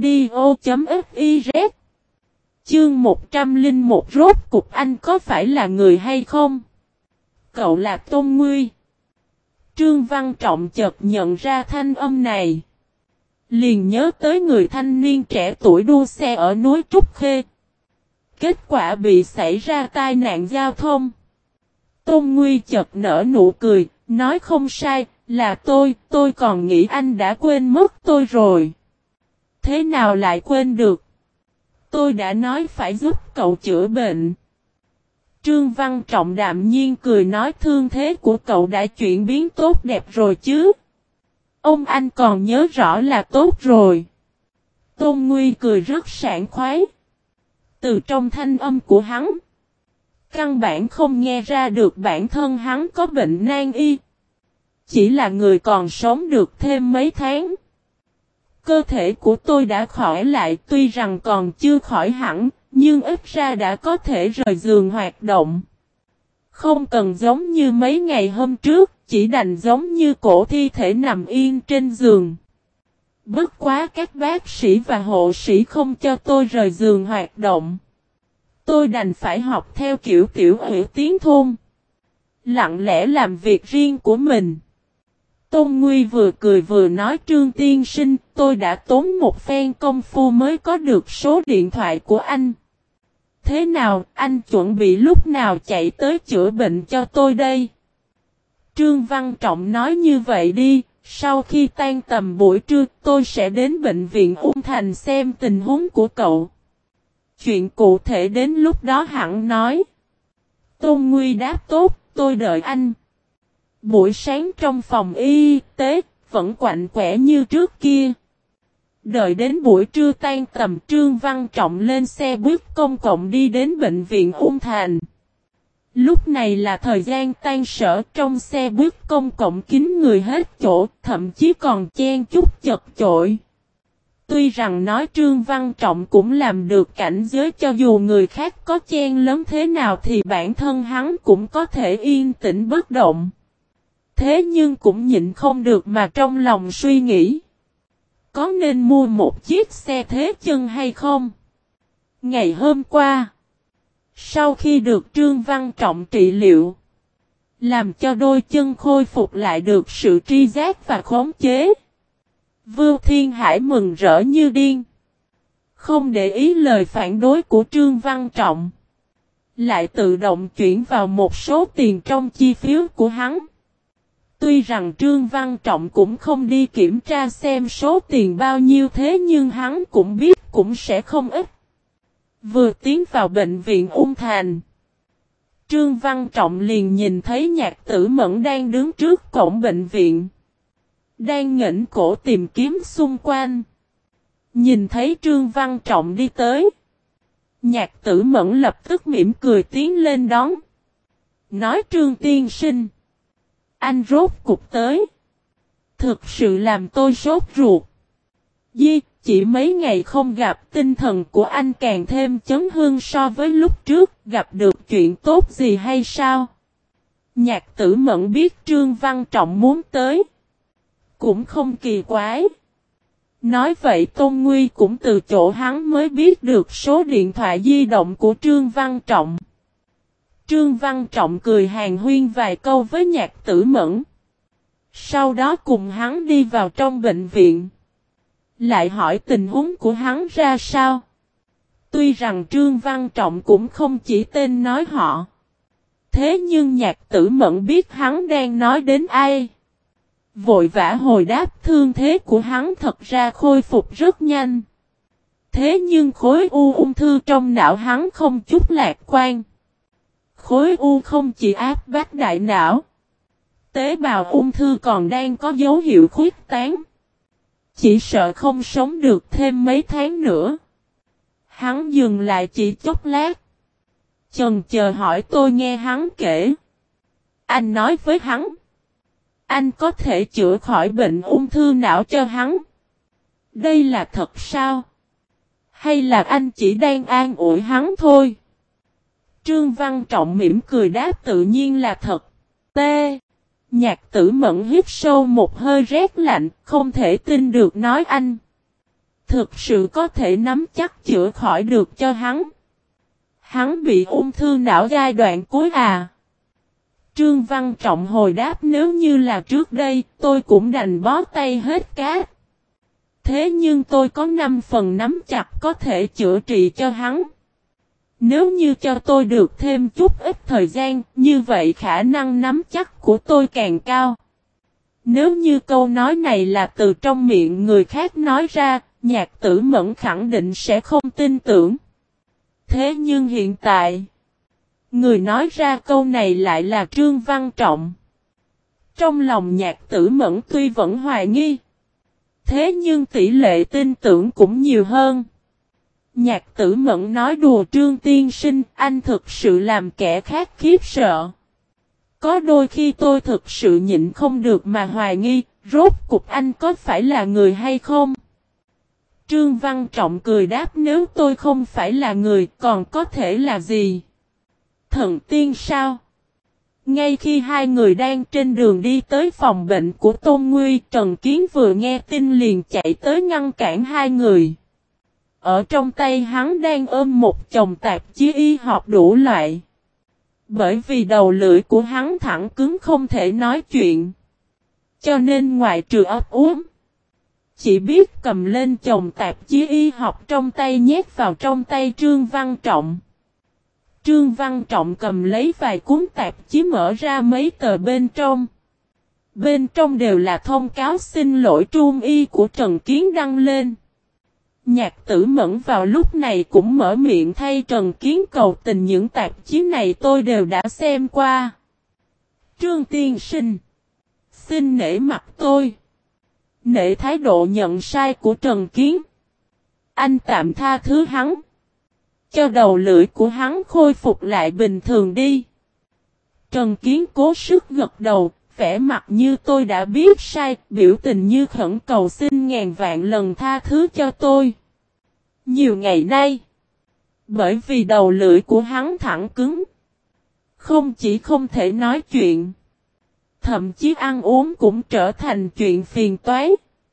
audio.fiz. Chương một trăm lẻ một rốt cục anh có phải là người hay không? Cậu là Tôn Nguy. Trương Văn Trọng chợt nhận ra thanh âm này. Liền nhớ tới người thanh niên trẻ tuổi đua xe ở núi Trúc Khê. Kết quả bị xảy ra tai nạn giao thông. Tôn Nguy chợt nở nụ cười, nói không sai, là tôi, tôi còn nghĩ anh đã quên mất tôi rồi. Thế nào lại quên được? Tôi đã nói phải giúp cậu chữa bệnh. Trương Văn Trọng đạm nhiên cười nói thương thế của cậu đã chuyển biến tốt đẹp rồi chứ. Ông anh còn nhớ rõ là tốt rồi. Tôn Nguy cười rất sảng khoái. Từ trong thanh âm của hắn, căn bản không nghe ra được bản thân hắn có bệnh nan y. Chỉ là người còn sống được thêm mấy tháng. Cơ thể của tôi đã khỏi lại tuy rằng còn chưa khỏi hẳn, nhưng ít ra đã có thể rời giường hoạt động. Không cần giống như mấy ngày hôm trước, chỉ đành giống như cổ thi thể nằm yên trên giường. Bất quá các bác sĩ và hộ sĩ không cho tôi rời giường hoạt động. Tôi đành phải học theo kiểu tiểu ủy tiếng thôn. Lặng lẽ làm việc riêng của mình. Tôn Nguy vừa cười vừa nói Trương tiên sinh, tôi đã tốn một phen công phu mới có được số điện thoại của anh. Thế nào, anh chuẩn bị lúc nào chạy tới chữa bệnh cho tôi đây? Trương Văn Trọng nói như vậy đi, sau khi tan tầm buổi trưa tôi sẽ đến bệnh viện Ung Thành xem tình huống của cậu. Chuyện cụ thể đến lúc đó hẳn nói. Tôn Nguy đáp tốt, tôi đợi anh. Buổi sáng trong phòng y tế, vẫn quạnh quẻ như trước kia. Đợi đến buổi trưa tan tầm Trương Văn Trọng lên xe buýt công cộng đi đến bệnh viện Ung Thành. Lúc này là thời gian tan sở trong xe buýt công cộng kín người hết chỗ, thậm chí còn chen chút chật chội. Tuy rằng nói Trương Văn Trọng cũng làm được cảnh giới cho dù người khác có chen lớn thế nào thì bản thân hắn cũng có thể yên tĩnh bất động. Thế nhưng cũng nhịn không được mà trong lòng suy nghĩ. Có nên mua một chiếc xe thế chân hay không? Ngày hôm qua, sau khi được Trương Văn Trọng trị liệu, làm cho đôi chân khôi phục lại được sự tri giác và khống chế. Vưu Thiên Hải mừng rỡ như điên. Không để ý lời phản đối của Trương Văn Trọng. Lại tự động chuyển vào một số tiền trong chi phiếu của hắn. Tuy rằng Trương Văn Trọng cũng không đi kiểm tra xem số tiền bao nhiêu thế nhưng hắn cũng biết cũng sẽ không ít. Vừa tiến vào bệnh viện Ung Thành, Trương Văn Trọng liền nhìn thấy Nhạc Tử Mẫn đang đứng trước cổng bệnh viện. Đang nghển cổ tìm kiếm xung quanh. Nhìn thấy Trương Văn Trọng đi tới. Nhạc Tử Mẫn lập tức mỉm cười tiến lên đón. Nói Trương tiên sinh. Anh rốt cục tới. Thực sự làm tôi sốt ruột. Di, chỉ mấy ngày không gặp tinh thần của anh càng thêm chấn hương so với lúc trước. Gặp được chuyện tốt gì hay sao? Nhạc Tử Mẫn biết Trương Văn Trọng muốn tới. Cũng không kỳ quái. Nói vậy Tôn Nguy cũng từ chỗ hắn mới biết được số điện thoại di động của Trương Văn Trọng. Trương Văn Trọng cười hàn huyên vài câu với Nhạc Tử Mẫn. Sau đó cùng hắn đi vào trong bệnh viện. Lại hỏi tình huống của hắn ra sao. Tuy rằng Trương Văn Trọng cũng không chỉ tên nói họ. Thế nhưng Nhạc Tử Mẫn biết hắn đang nói đến ai. Vội vã hồi đáp thương thế của hắn thật ra khôi phục rất nhanh. Thế nhưng khối u ung thư trong não hắn không chút lạc quan. Khối u không chỉ áp bách đại não. Tế bào ung thư còn đang có dấu hiệu khuyết tán. Chỉ sợ không sống được thêm mấy tháng nữa. Hắn dừng lại chỉ chốc lát. Chần chờ hỏi tôi nghe hắn kể. Anh nói với hắn. Anh có thể chữa khỏi bệnh ung thư não cho hắn. Đây là thật sao? Hay là anh chỉ đang an ủi hắn thôi? Trương Văn Trọng mỉm cười đáp tự nhiên là thật. T. Nhạc Tử Mẫn hít sâu một hơi rét lạnh, không thể tin được nói anh. Thực sự có thể nắm chắc chữa khỏi được cho hắn. Hắn bị ung thư não giai đoạn cuối à. Trương Văn Trọng hồi đáp nếu như là trước đây, tôi cũng đành bó tay hết cát. Thế nhưng tôi có năm phần nắm chặt có thể chữa trị cho hắn. Nếu như cho tôi được thêm chút ít thời gian, như vậy khả năng nắm chắc của tôi càng cao. Nếu như câu nói này là từ trong miệng người khác nói ra, Nhạc Tử Mẫn khẳng định sẽ không tin tưởng. Thế nhưng hiện tại, người nói ra câu này lại là Trương Văn Trọng. Trong lòng Nhạc Tử Mẫn tuy vẫn hoài nghi, thế nhưng tỷ lệ tin tưởng cũng nhiều hơn. Nhạc Tử Mẫn nói đùa Trương tiên sinh, anh thực sự làm kẻ khác khiếp sợ. Có đôi khi tôi thực sự nhịn không được mà hoài nghi, rốt cục anh có phải là người hay không? Trương Văn Trọng cười đáp nếu tôi không phải là người, còn có thể là gì? Thần tiên sao? Ngay khi hai người đang trên đường đi tới phòng bệnh của Tôn Nguy, Trần Kiến vừa nghe tin liền chạy tới ngăn cản hai người. Ở trong tay hắn đang ôm một chồng tạp chí y học đủ loại. Bởi vì đầu lưỡi của hắn thẳng cứng không thể nói chuyện. Cho nên ngoại trừ ấp úng, chỉ biết cầm lên chồng tạp chí y học trong tay nhét vào trong tay Trương Văn Trọng. Trương Văn Trọng cầm lấy vài cuốn tạp chí mở ra mấy tờ bên trong. Bên trong đều là thông cáo xin lỗi trung y của Trần Kiến đăng lên. Nhạc Tử Mẫn vào lúc này cũng mở miệng thay Trần Kiến cầu tình những tạp chí này tôi đều đã xem qua. Trương tiên sinh, xin nể mặt tôi. Nể thái độ nhận sai của Trần Kiến. Anh tạm tha thứ hắn. Cho đầu lưỡi của hắn khôi phục lại bình thường đi. Trần Kiến cố sức gật đầu, vẻ mặt như tôi đã biết sai, biểu tình như khẩn cầu xin ngàn vạn lần tha thứ cho tôi. Nhiều ngày nay, bởi vì đầu lưỡi của hắn thẳng cứng, không chỉ không thể nói chuyện, thậm chí ăn uống cũng trở thành chuyện phiền toái.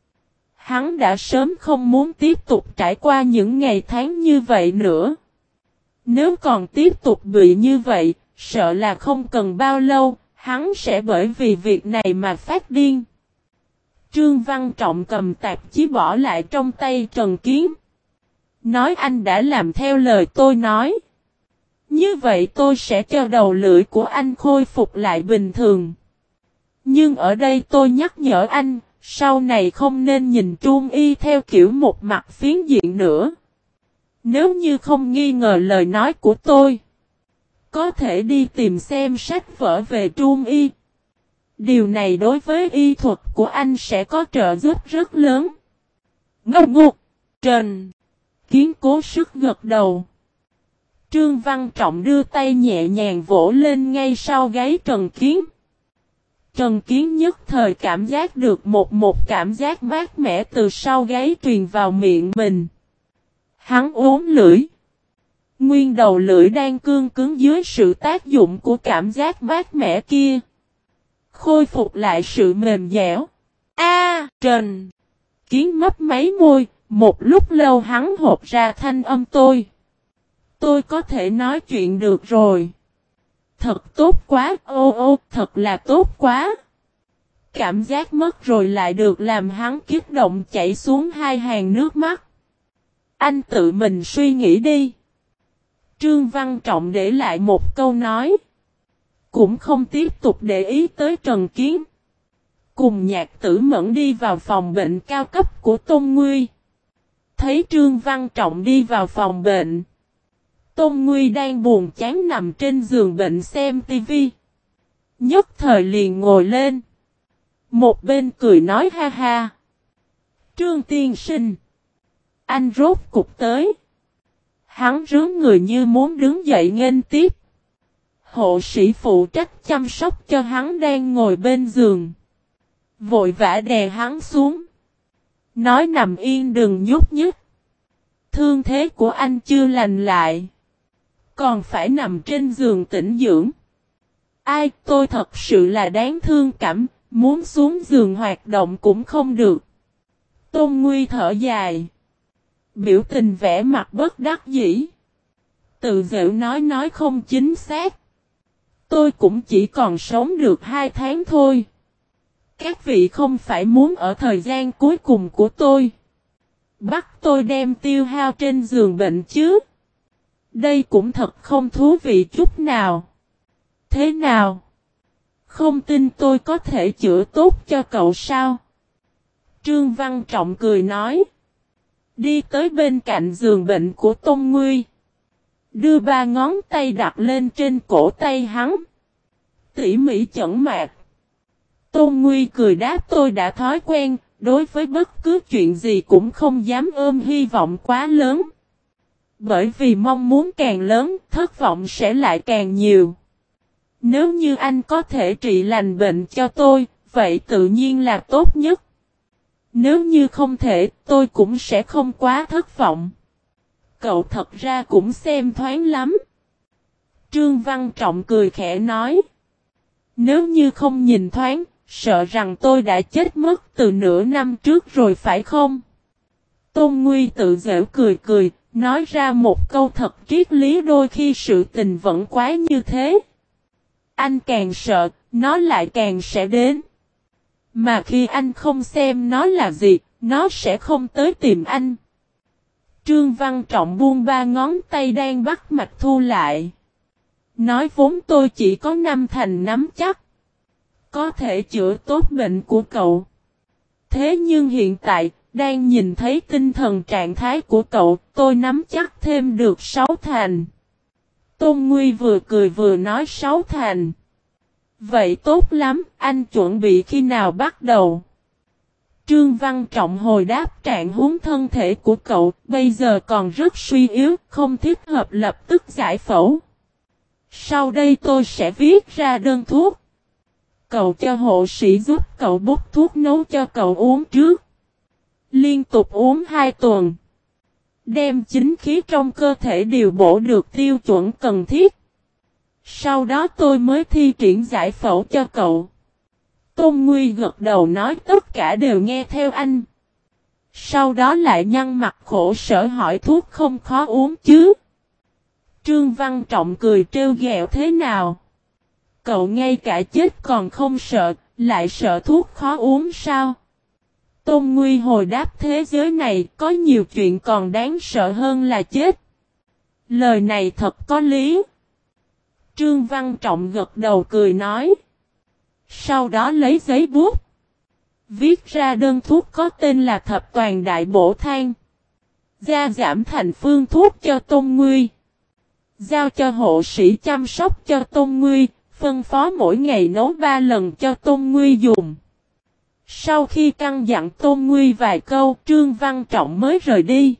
Hắn đã sớm không muốn tiếp tục trải qua những ngày tháng như vậy nữa. Nếu còn tiếp tục bị như vậy, sợ là không cần bao lâu, hắn sẽ bởi vì việc này mà phát điên. Trương Văn Trọng cầm tạp chí bỏ lại trong tay Trần Kiến. Nói anh đã làm theo lời tôi nói. Như vậy tôi sẽ cho đầu lưỡi của anh khôi phục lại bình thường. Nhưng ở đây tôi nhắc nhở anh, sau này không nên nhìn Trung Y theo kiểu một mặt phiến diện nữa. Nếu như không nghi ngờ lời nói của tôi, có thể đi tìm xem sách vở về Trung Y. Điều này đối với y thuật của anh sẽ có trợ giúp rất lớn. Ngốc ngục, Trần Kiến cố sức gật đầu. Trương Văn Trọng đưa tay nhẹ nhàng vỗ lên ngay sau gáy Trần Kiến. Trần Kiến nhất thời cảm giác được một một cảm giác mát mẻ từ sau gáy truyền vào miệng mình. Hắn uốn lưỡi. Nguyên đầu lưỡi đang cương cứng dưới sự tác dụng của cảm giác mát mẻ kia. Khôi phục lại sự mềm dẻo. A, Trần Kiến mấp máy môi, một lúc lâu hắn hộp ra thanh âm tôi. Tôi có thể nói chuyện được rồi. Thật tốt quá, ô ô, thật là tốt quá. Cảm giác mất rồi lại được làm hắn kích động chảy xuống hai hàng nước mắt. Anh tự mình suy nghĩ đi. Trương Văn Trọng để lại một câu nói. Cũng không tiếp tục để ý tới Trần Kiến. Cùng Nhạc Tử Mẫn đi vào phòng bệnh cao cấp của Tôn Nguy. Thấy Trương Văn Trọng đi vào phòng bệnh. Tôn Nguy đang buồn chán nằm trên giường bệnh xem tivi. Nhất thời liền ngồi lên. Một bên cười nói ha ha. Trương tiên sinh. Anh rốt cục tới. Hắn rướn người như muốn đứng dậy nghênh tiếp. Hộ sĩ phụ trách chăm sóc cho hắn đang ngồi bên giường. Vội vã đè hắn xuống. Nói nằm yên đừng nhúc nhích. Thương thế của anh chưa lành lại. còn phải nằm trên giường tĩnh dưỡng. Ai, tôi thật sự là đáng thương cảm, muốn xuống giường hoạt động cũng không được. Tôn Nguy thở dài. Biểu tình vẻ mặt bất đắc dĩ. Tự giễu nói nói không chính xác. Tôi cũng chỉ còn sống được hai tháng thôi. Các vị không phải muốn ở thời gian cuối cùng của tôi bắt tôi đem tiêu hao trên giường bệnh chứ. Đây cũng thật không thú vị chút nào. Thế nào? Không tin tôi có thể chữa tốt cho cậu sao? Trương Văn Trọng cười nói. Đi tới bên cạnh giường bệnh của Tôn Nguy. Đưa ba ngón tay đặt lên trên cổ tay hắn. Tỉ mỉ chẩn mạc. Tôn Nguy cười đáp tôi đã thói quen, đối với bất cứ chuyện gì cũng không dám ôm hy vọng quá lớn. Bởi vì mong muốn càng lớn, thất vọng sẽ lại càng nhiều. Nếu như anh có thể trị lành bệnh cho tôi, vậy tự nhiên là tốt nhất. Nếu như không thể, tôi cũng sẽ không quá thất vọng. Cậu thật ra cũng xem thoáng lắm. Trương Văn Trọng cười khẽ nói. Nếu như không nhìn thoáng, sợ rằng tôi đã chết mất từ nửa năm trước rồi phải không? Tôn Nguy tự giễu cười cười, nói ra một câu thật triết lý, đôi khi sự tình vẫn quá như thế. Anh càng sợ, nó lại càng sẽ đến. Mà khi anh không xem nó là gì, nó sẽ không tới tìm anh. Trương Văn Trọng buông ba ngón tay đang bắt mạch thu lại. Nói vốn tôi chỉ có năm thành nắm chắc. Có thể chữa tốt bệnh của cậu. Thế nhưng hiện tại, đang nhìn thấy tinh thần trạng thái của cậu, tôi nắm chắc thêm được sáu thành. Tôn Nguy vừa cười vừa nói sáu thành. Vậy tốt lắm, anh chuẩn bị khi nào bắt đầu? Trương Văn Trọng hồi đáp trạng huống thân thể của cậu bây giờ còn rất suy yếu, không thích hợp lập tức giải phẫu. Sau đây tôi sẽ viết ra đơn thuốc. Cậu cho hộ sĩ giúp cậu bút thuốc nấu cho cậu uống trước. Liên tục uống hai tuần. Đem chính khí trong cơ thể điều bổ được tiêu chuẩn cần thiết. Sau đó tôi mới thi triển giải phẫu cho cậu. Tôn Nguy gật đầu nói tất cả đều nghe theo anh. Sau đó lại nhăn mặt khổ sở hỏi thuốc không khó uống chứ. Trương Văn Trọng cười trêu ghẹo thế nào? Cậu ngay cả chết còn không sợ, lại sợ thuốc khó uống sao? Tôn Nguy hồi đáp thế giới này có nhiều chuyện còn đáng sợ hơn là chết. Lời này thật có lý. Trương Văn Trọng gật đầu cười nói. Sau đó lấy giấy bút. Viết ra đơn thuốc có tên là Thập Toàn Đại Bổ Thang. Gia giảm thành phương thuốc cho Tôn Nguy. Giao cho hộ sĩ chăm sóc cho Tôn Nguy. Phân phó mỗi ngày nấu ba lần cho Tôn Nguy dùng. Sau khi căn dặn Tôn Nguy vài câu, Trương Văn Trọng mới rời đi.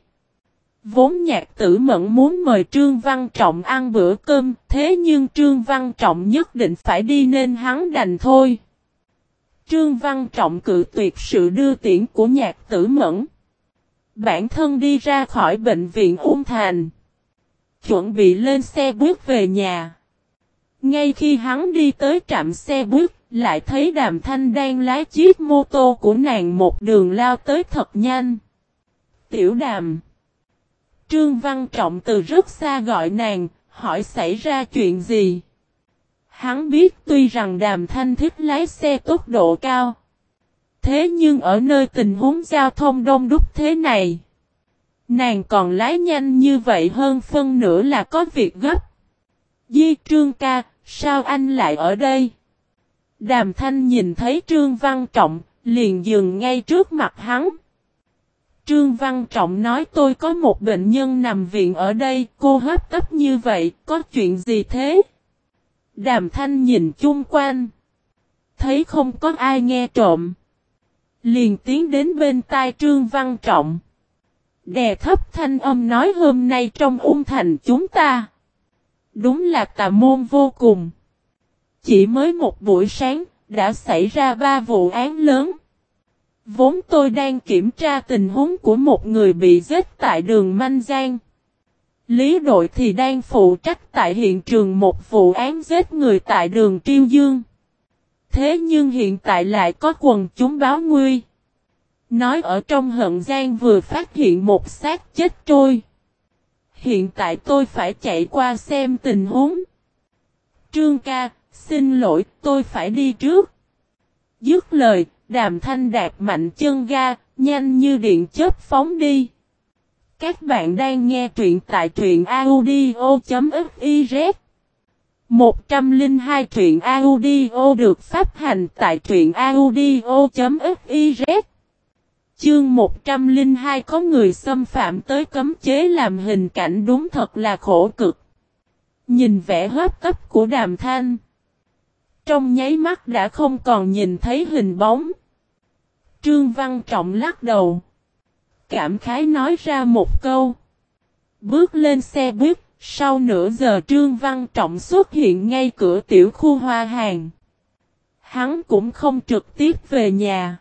Vốn Nhạc Tử Mẫn muốn mời Trương Văn Trọng ăn bữa cơm, thế nhưng Trương Văn Trọng nhất định phải đi nên hắn đành thôi. Trương Văn Trọng cự tuyệt sự đưa tiễn của Nhạc Tử Mẫn. Bản thân đi ra khỏi bệnh viện Ung Thành. Chuẩn bị lên xe bước về nhà. Ngay khi hắn đi tới trạm xe buýt, lại thấy Đàm Thanh đang lái chiếc mô tô của nàng một đường lao tới thật nhanh. Tiểu Đàm. Trương Văn Trọng từ rất xa gọi nàng, hỏi xảy ra chuyện gì. Hắn biết tuy rằng Đàm Thanh thích lái xe tốc độ cao. Thế nhưng ở nơi tình huống giao thông đông đúc thế này, nàng còn lái nhanh như vậy hơn phân nửa là có việc gấp. Di Trương ca, sao anh lại ở đây? Đàm Thanh nhìn thấy Trương Văn Trọng, liền dừng ngay trước mặt hắn. Trương Văn Trọng nói tôi có một bệnh nhân nằm viện ở đây, cô hấp tấp như vậy, có chuyện gì thế? Đàm Thanh nhìn chung quanh. Thấy không có ai nghe trộm. Liền tiến đến bên tai Trương Văn Trọng. Đè thấp thanh âm nói hôm nay trong Ung Thành chúng ta. Đúng là tà môn vô cùng. Chỉ mới một buổi sáng, đã xảy ra ba vụ án lớn. Vốn tôi đang kiểm tra tình huống của một người bị giết tại đường Manh Giang. Lý đội thì đang phụ trách tại hiện trường một vụ án giết người tại đường Triêu Dương. Thế nhưng hiện tại lại có quần chúng báo nguy. Nói ở trong Hận Giang vừa phát hiện một xác chết trôi. Hiện tại tôi phải chạy qua xem tình huống. Trương ca, xin lỗi, tôi phải đi trước. Dứt lời, Đàm Thanh đạp mạnh chân ga, nhanh như điện chớp phóng đi. Các bạn đang nghe truyện tại truyện audio.fiz. một trăm lẻ hai truyện audio được phát hành tại truyện audio.fiz. Chương một trăm lẻ hai có người xâm phạm tới cấm chế làm hình cảnh đúng thật là khổ cực. Nhìn vẻ hấp tấp của Đàm Thanh. Trong nháy mắt đã không còn nhìn thấy hình bóng. Trương Văn Trọng lắc đầu. Cảm khái nói ra một câu. Bước lên xe buýt, sau nửa giờ Trương Văn Trọng xuất hiện ngay cửa tiểu khu Hoa Hàng. Hắn cũng không trực tiếp về nhà,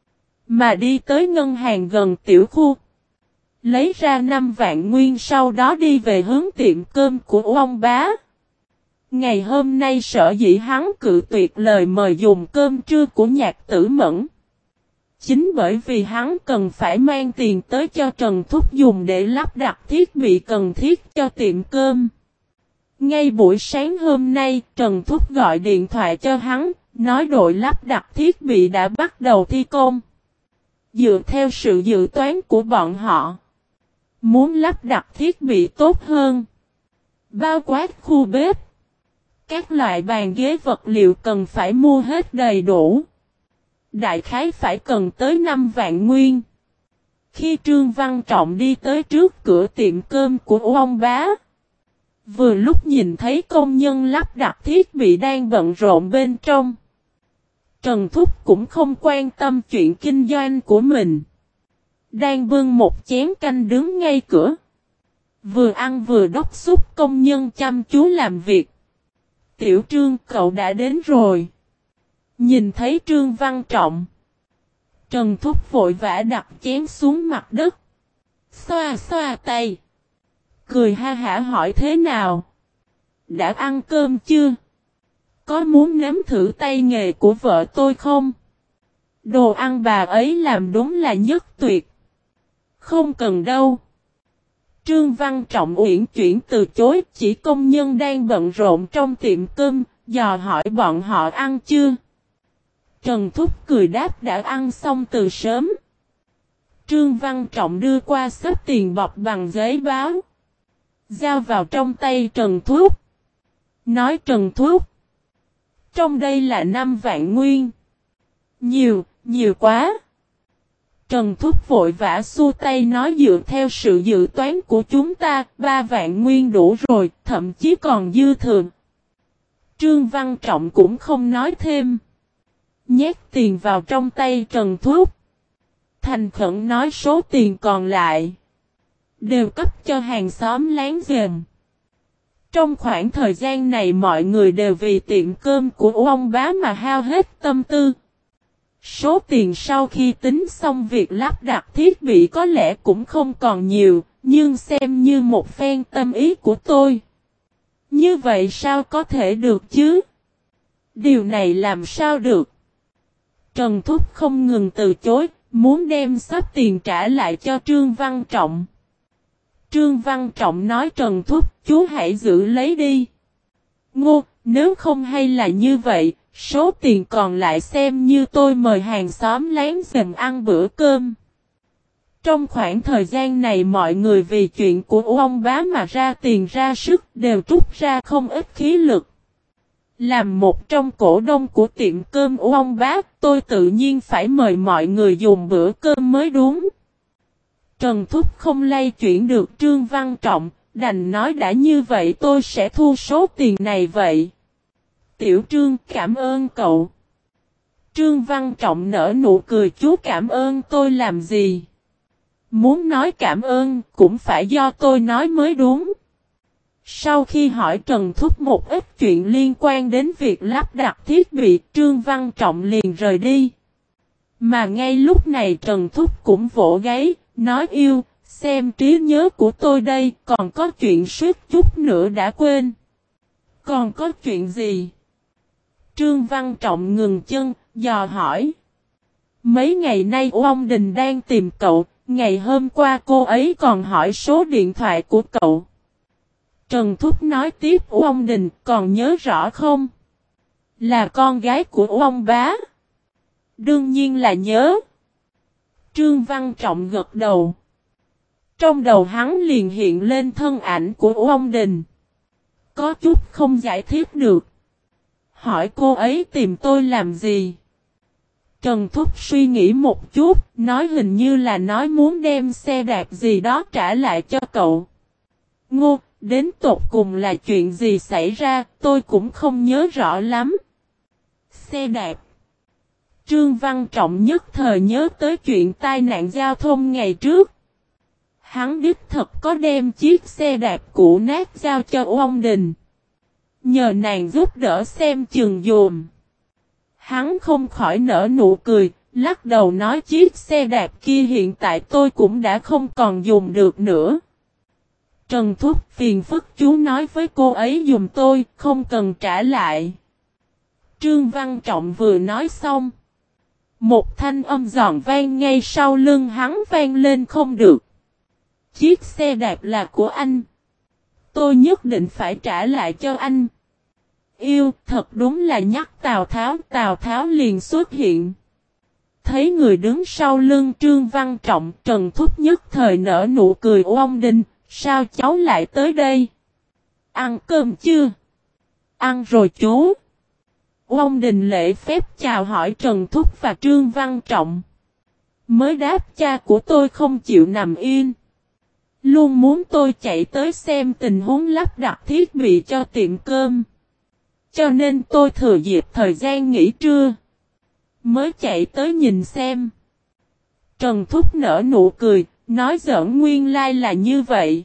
mà đi tới ngân hàng gần tiểu khu. Lấy ra năm vạn nguyên sau đó đi về hướng tiệm cơm của ông bá. Ngày hôm nay sở dĩ hắn cự tuyệt lời mời dùng cơm trưa của Nhạc Tử Mẫn. Chính bởi vì hắn cần phải mang tiền tới cho Trần Thúc dùng để lắp đặt thiết bị cần thiết cho tiệm cơm. Ngay buổi sáng hôm nay, Trần Thúc gọi điện thoại cho hắn, nói đội lắp đặt thiết bị đã bắt đầu thi công. Dựa theo sự dự toán của bọn họ, muốn lắp đặt thiết bị tốt hơn, bao quát khu bếp, các loại bàn ghế vật liệu cần phải mua hết đầy đủ. Đại khái phải cần tới năm vạn nguyên. Khi Trương Văn Trọng đi tới trước cửa tiệm cơm của ông bá, vừa lúc nhìn thấy công nhân lắp đặt thiết bị đang bận rộn bên trong. Trần Thúc cũng không quan tâm chuyện kinh doanh của mình. Đang bưng một chén canh đứng ngay cửa. Vừa ăn vừa đốc xúc công nhân chăm chú làm việc. Tiểu Trương, cậu đã đến rồi. Nhìn thấy Trương Văn Trọng, Trần Thúc vội vã đặt chén xuống mặt đất. Xoa xoa tay. Cười ha hả hỏi thế nào? Đã ăn cơm chưa? Có muốn nếm thử tay nghề của vợ tôi không? Đồ ăn bà ấy làm đúng là nhất tuyệt. Không cần đâu. Trương Văn Trọng uyển chuyển từ chối, chỉ công nhân đang bận rộn trong tiệm cơm, dò hỏi bọn họ ăn chưa. Trần Thúc cười đáp đã ăn xong từ sớm. Trương Văn Trọng đưa qua xếp tiền bọc bằng giấy báo, giao vào trong tay Trần Thúc. Nói Trần Thúc, trong đây là năm vạn nguyên. Nhiều, nhiều quá. Trần Thúc vội vã xua tay nói dựa theo sự dự toán của chúng ta, ba vạn nguyên đủ rồi, thậm chí còn dư thừa. Trương Văn Trọng cũng không nói thêm. Nhét tiền vào trong tay Trần Thúc. Thành khẩn nói số tiền còn lại đều cấp cho hàng xóm láng giềng. Trong khoảng thời gian này mọi người đều vì tiệm cơm của ông bá mà hao hết tâm tư. Số tiền sau khi tính xong việc lắp đặt thiết bị có lẽ cũng không còn nhiều, nhưng xem như một phen tâm ý của tôi. Như vậy sao có thể được chứ? Điều này làm sao được? Trần Thúc không ngừng từ chối, muốn đem sắp tiền trả lại cho Trương Văn Trọng. Trương Văn Trọng nói Trần Thúc, chú hãy giữ lấy đi. Ngô, nếu không hay là như vậy, số tiền còn lại xem như tôi mời hàng xóm láng giềng ăn bữa cơm. Trong khoảng thời gian này mọi người vì chuyện của ông bá mà ra tiền ra sức đều trút ra không ít khí lực. Làm một trong cổ đông của tiệm cơm của ông bá, tôi tự nhiên phải mời mọi người dùng bữa cơm mới đúng. Trần Thúc không lay chuyển được Trương Văn Trọng, đành nói đã như vậy tôi sẽ thu số tiền này vậy. Tiểu Trương cảm ơn cậu. Trương Văn Trọng nở nụ cười chú cảm ơn tôi làm gì? Muốn nói cảm ơn cũng phải do tôi nói mới đúng. Sau khi hỏi Trần Thúc một ít chuyện liên quan đến việc lắp đặt thiết bị, Trương Văn Trọng liền rời đi. Mà ngay lúc này Trần Thúc cũng vỗ gáy, nói yêu, xem trí nhớ của tôi đây, còn có chuyện suýt chút nữa đã quên. Còn có chuyện gì? Trương Văn Trọng ngừng chân, dò hỏi. Mấy ngày nay ông Đình đang tìm cậu, ngày hôm qua cô ấy còn hỏi số điện thoại của cậu. Trần Thúc nói tiếp, ông Đình còn nhớ rõ không? Là con gái của ông bá. Đương nhiên là nhớ. Trương Văn Trọng gật đầu. Trong đầu hắn liền hiện lên thân ảnh của ông Đình. Có chút không giải thích được. Hỏi cô ấy tìm tôi làm gì? Trần Thúc suy nghĩ một chút, nói hình như là nói muốn đem xe đạp gì đó trả lại cho cậu. Ngô, đến tột cùng là chuyện gì xảy ra, tôi cũng không nhớ rõ lắm. Xe đạp. Trương Văn Trọng nhất thời nhớ tới chuyện tai nạn giao thông ngày trước. Hắn đích thật có đem chiếc xe đạp cũ nát giao cho ông Đình. Nhờ nàng giúp đỡ xem chừng dùm. Hắn không khỏi nở nụ cười, lắc đầu nói chiếc xe đạp kia hiện tại tôi cũng đã không còn dùng được nữa. Trần Thúc phiền phức chú nói với cô ấy dùm tôi, không cần trả lại. Trương Văn Trọng vừa nói xong. Một thanh âm giòn vang ngay sau lưng hắn vang lên không được. Chiếc xe đạp là của anh. Tôi nhất định phải trả lại cho anh. Yêu, thật đúng là nhắc Tào Tháo, Tào Tháo liền xuất hiện. Thấy người đứng sau lưng Trương Văn Trọng, Trần Thúc nhất thời nở nụ cười. Ông Đình, sao cháu lại tới đây? Ăn cơm chưa? Ăn rồi chú. Ông Đình lễ phép chào hỏi Trần Thúc và Trương Văn Trọng. Mới đáp cha của tôi không chịu nằm yên. Luôn muốn tôi chạy tới xem tình huống lắp đặt thiết bị cho tiệm cơm. Cho nên tôi thừa dịp thời gian nghỉ trưa. Mới chạy tới nhìn xem. Trần Thúc nở nụ cười, nói giỡn nguyên lai là như vậy.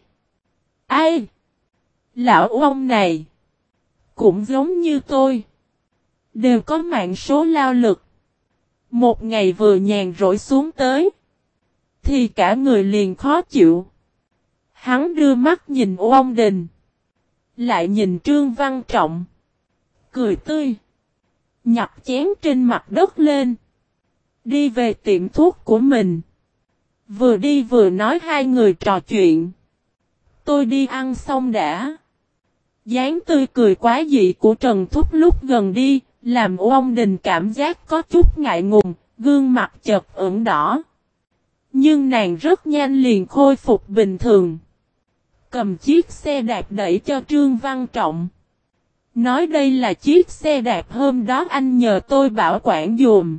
Ai? Lão ông này. Cũng giống như tôi. Đều có mạng số lao lực. Một ngày vừa nhàn rỗi xuống tới. Thì cả người liền khó chịu. Hắn đưa mắt nhìn ông Đình. Lại nhìn Trương Văn Trọng. Cười tươi. Nhặt chén trên mặt đất lên. Đi về tiệm thuốc của mình. Vừa đi vừa nói hai người trò chuyện. Tôi đi ăn xong đã. Dáng tươi cười quá dị của Trần Thúc lúc gần đi. Làm ông Đình cảm giác có chút ngại ngùng. Gương mặt chợt ửng đỏ. Nhưng nàng rất nhanh liền khôi phục bình thường. Cầm chiếc xe đạp đẩy cho Trương Văn Trọng. Nói đây là chiếc xe đạp hôm đó anh nhờ tôi bảo quản dùm.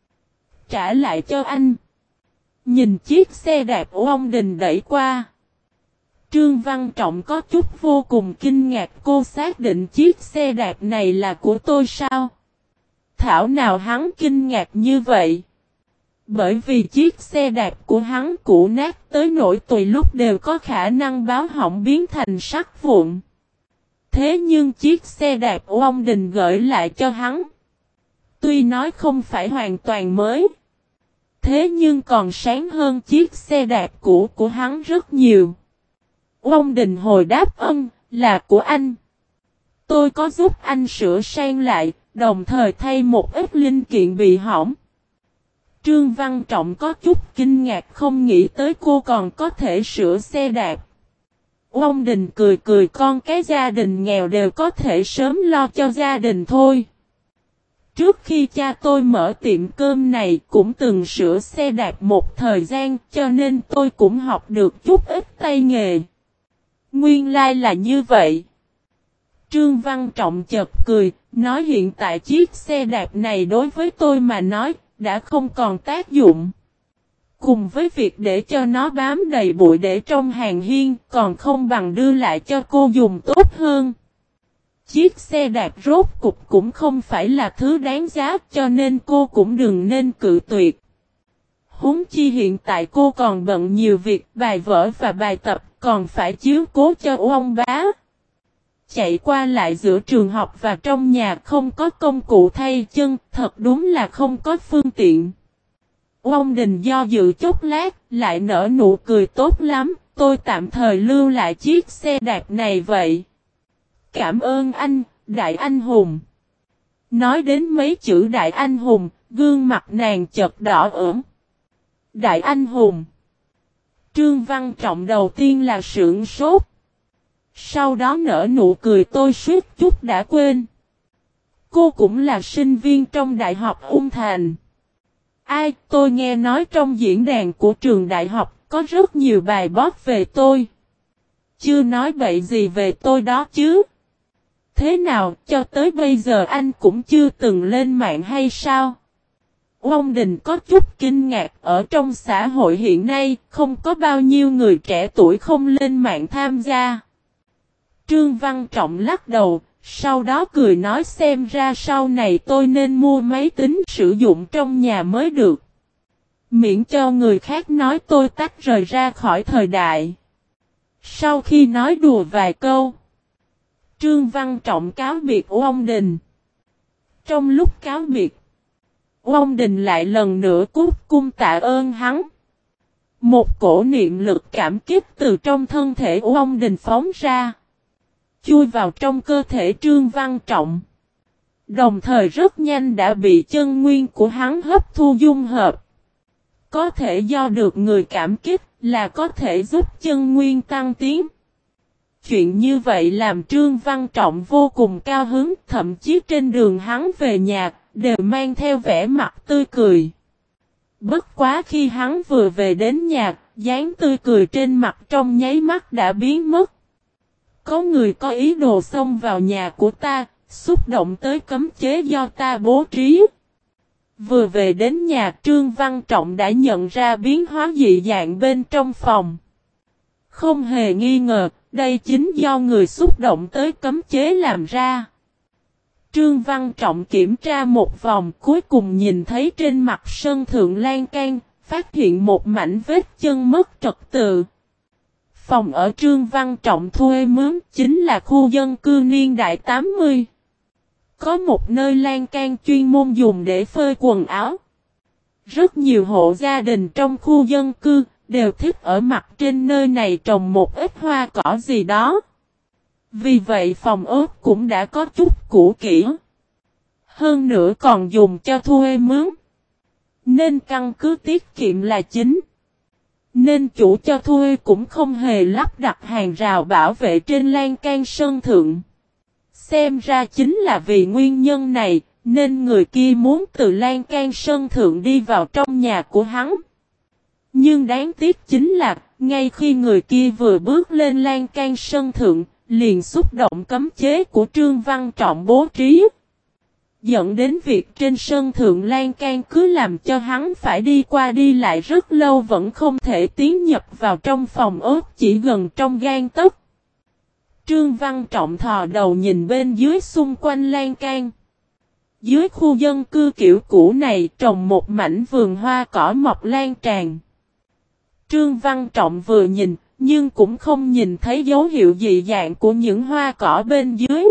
Trả lại cho anh. Nhìn chiếc xe đạp của ông Đình đẩy qua. Trương Văn Trọng có chút vô cùng kinh ngạc. Cô xác định chiếc xe đạp này là của tôi sao? Thảo nào hắn kinh ngạc như vậy? Bởi vì chiếc xe đạp của hắn cũ nát tới nỗi tùy lúc đều có khả năng báo hỏng biến thành sắt vụn. Thế nhưng chiếc xe đạp của ông Đình gửi lại cho hắn. Tuy nói không phải hoàn toàn mới. Thế nhưng còn sáng hơn chiếc xe đạp cũ của hắn rất nhiều. Ông Đình hồi đáp ân, là của anh. Tôi có giúp anh sửa sang lại, đồng thời thay một ít linh kiện bị hỏng. Trương Văn Trọng có chút kinh ngạc không nghĩ tới cô còn có thể sửa xe đạp. Ông Đình cười cười con cái gia đình nghèo đều có thể sớm lo cho gia đình thôi. Trước khi cha tôi mở tiệm cơm này cũng từng sửa xe đạp một thời gian cho nên tôi cũng học được chút ít tay nghề. Nguyên lai là như vậy. Trương Văn Trọng chợt cười, nói hiện tại chiếc xe đạp này đối với tôi mà nói đã không còn tác dụng. Cùng với việc để cho nó bám đầy bụi để trong hàng hiên còn không bằng đưa lại cho cô dùng tốt hơn. Chiếc xe đạp rốt cục cũng không phải là thứ đáng giá cho nên cô cũng đừng nên cự tuyệt. Huống chi hiện tại cô còn bận nhiều việc bài vở và bài tập còn phải chiếu cố cho ông bá. Chạy qua lại giữa trường học và trong nhà không có công cụ thay chân thật đúng là không có phương tiện. Ông Đình do dự chốc lát, lại nở nụ cười tốt lắm, tôi tạm thời lưu lại chiếc xe đạp này vậy. Cảm ơn anh, đại anh hùng. Nói đến mấy chữ đại anh hùng, gương mặt nàng chợt đỏ ửng. Đại anh hùng. Trương Văn Trọng đầu tiên là sửng sốt. Sau đó nở nụ cười, tôi suýt chút đã quên. Cô cũng là sinh viên trong Đại học Ung Thành. Ai, tôi nghe nói trong diễn đàn của trường đại học có rất nhiều bài post về tôi. Chưa nói bậy gì về tôi đó chứ. Thế nào, cho tới bây giờ anh cũng chưa từng lên mạng hay sao? Ông Đình có chút kinh ngạc, ở trong xã hội hiện nay, không có bao nhiêu người trẻ tuổi không lên mạng tham gia. Trương Văn Trọng lắc đầu, sau đó cười nói xem ra sau này tôi nên mua máy tính sử dụng trong nhà mới được. Miễn cho người khác nói tôi tách rời ra khỏi thời đại. Sau khi nói đùa vài câu, Trương Văn Trọng cáo biệt ông Đình. Trong lúc cáo biệt, ông Đình lại lần nữa cúc cung tạ ơn hắn. Một cổ niệm lực cảm kích từ trong thân thể của ông Đình phóng ra, chui vào trong cơ thể Trương Văn Trọng. Đồng thời rất nhanh đã bị chân nguyên của hắn hấp thu dung hợp. Có thể do được người cảm kích là có thể giúp chân nguyên tăng tiến. Chuyện như vậy làm Trương Văn Trọng vô cùng cao hứng, thậm chí trên đường hắn về nhà đều mang theo vẻ mặt tươi cười. Bất quá khi hắn vừa về đến nhà, dáng tươi cười trên mặt trong nháy mắt đã biến mất. Có người có ý đồ xông vào nhà của ta, xúc động tới cấm chế do ta bố trí. Vừa về đến nhà, Trương Văn Trọng đã nhận ra biến hóa dị dạng bên trong phòng. Không hề nghi ngờ, đây chính do người xúc động tới cấm chế làm ra. Trương Văn Trọng kiểm tra một vòng, cuối cùng nhìn thấy trên mặt sân thượng lan can, phát hiện một mảnh vết chân mất trật tự. Phòng ở Trương Văn Trọng thuê mướn chính là khu dân cư niên đại tám mươi. Có một nơi lan can chuyên môn dùng để phơi quần áo. Rất nhiều hộ gia đình trong khu dân cư đều thích ở mặt trên nơi này trồng một ít hoa cỏ gì đó. Vì vậy phòng ốc cũng đã có chút cũ kỹ. Hơn nữa còn dùng cho thuê mướn. Nên căn cứ tiết kiệm là chính. Nên chủ cho thuê cũng không hề lắp đặt hàng rào bảo vệ trên lan can sân thượng. Xem ra chính là vì nguyên nhân này, nên người kia muốn từ lan can sân thượng đi vào trong nhà của hắn. Nhưng đáng tiếc chính là, ngay khi người kia vừa bước lên lan can sân thượng, liền xúc động cấm chế của Trương Văn Trọng bố trí. Dẫn đến việc trên sân thượng lan can cứ làm cho hắn phải đi qua đi lại rất lâu vẫn không thể tiến nhập vào trong phòng ốc chỉ gần trong gang tấc. Trương Văn Trọng thò đầu nhìn bên dưới xung quanh lan can. Dưới khu dân cư kiểu cũ này trồng một mảnh vườn hoa cỏ mọc lan tràn. Trương Văn Trọng vừa nhìn, nhưng cũng không nhìn thấy dấu hiệu dị dạng của những hoa cỏ bên dưới.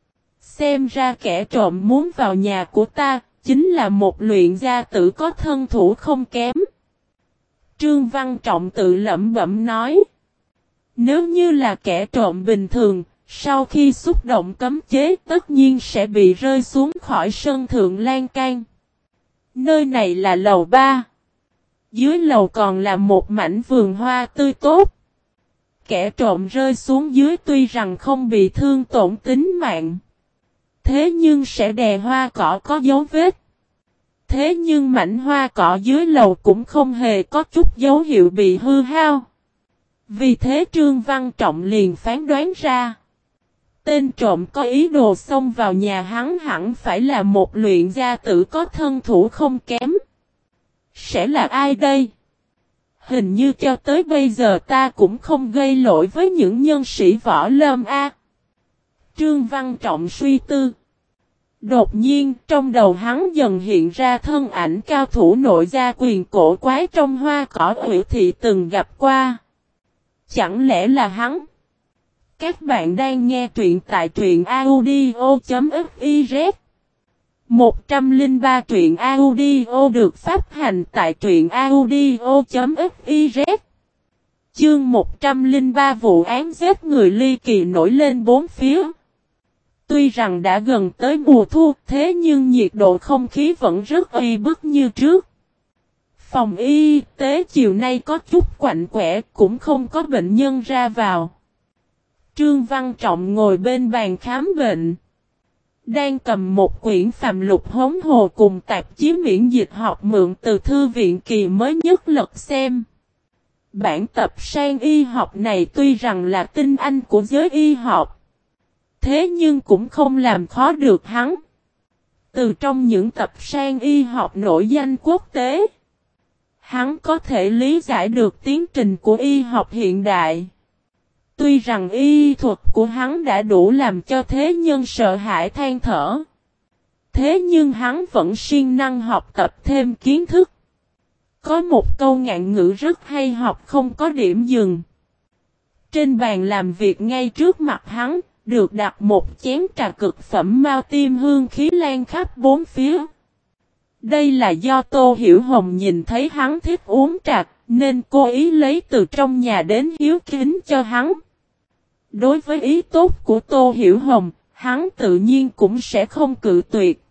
Xem ra kẻ trộm muốn vào nhà của ta, chính là một luyện gia tử có thân thủ không kém. Trương Văn Trọng tự lẩm bẩm nói. Nếu như là kẻ trộm bình thường, sau khi xúc động cấm chế tất nhiên sẽ bị rơi xuống khỏi sân thượng lan can. Nơi này là lầu ba. Dưới lầu còn là một mảnh vườn hoa tươi tốt. Kẻ trộm rơi xuống dưới tuy rằng không bị thương tổn tính mạng. Thế nhưng sẽ đè hoa cỏ có dấu vết. Thế nhưng mảnh hoa cỏ dưới lầu cũng không hề có chút dấu hiệu bị hư hao. Vì thế Trương Văn Trọng liền phán đoán ra. Tên trộm có ý đồ xông vào nhà hắn hẳn phải là một luyện gia tử có thân thủ không kém. Sẽ là ai đây? Hình như cho tới bây giờ ta cũng không gây lỗi với những nhân sĩ võ lâm a. Trương Văn Trọng suy tư. Đột nhiên trong đầu hắn dần hiện ra thân ảnh cao thủ nội gia quyền cổ quái trong hoa cỏ Ủy Thị từng gặp qua. Chẳng lẽ là hắn? Các bạn đang nghe truyện tại truyện audio chấm fiz. một trăm lẻ ba truyện audio được phát hành tại truyện audio.fiz. Chương một trăm lẻ ba vụ án giết người ly kỳ nổi lên bốn phía. Tuy rằng đã gần tới mùa thu, thế nhưng nhiệt độ không khí vẫn rất oi bức như trước. Phòng y tế chiều nay có chút quạnh quẻ, cũng không có bệnh nhân ra vào. Trương Văn Trọng ngồi bên bàn khám bệnh, đang cầm một quyển phàm lục hống hồ cùng tạp chí miễn dịch học mượn từ thư viện kỳ mới nhất lật xem. Bản tập sang y học này tuy rằng là tinh anh của giới y học, thế nhưng cũng không làm khó được hắn. Từ trong những tập sang y học nổi danh quốc tế, hắn có thể lý giải được tiến trình của y học hiện đại. Tuy rằng y thuật của hắn đã đủ làm cho thế nhân sợ hãi than thở, thế nhưng hắn vẫn siêng năng học tập thêm kiến thức. Có một câu ngạn ngữ rất hay, học không có điểm dừng. Trên bàn làm việc ngay trước mặt hắn, được đặt một chén trà cực phẩm mao tim hương khí lan khắp bốn phía. Đây là do Tô Hiểu Hồng nhìn thấy hắn thích uống trà, nên cố ý lấy từ trong nhà đến hiếu kính cho hắn. Đối với ý tốt của Tô Hiểu Hồng, hắn tự nhiên cũng sẽ không cự tuyệt.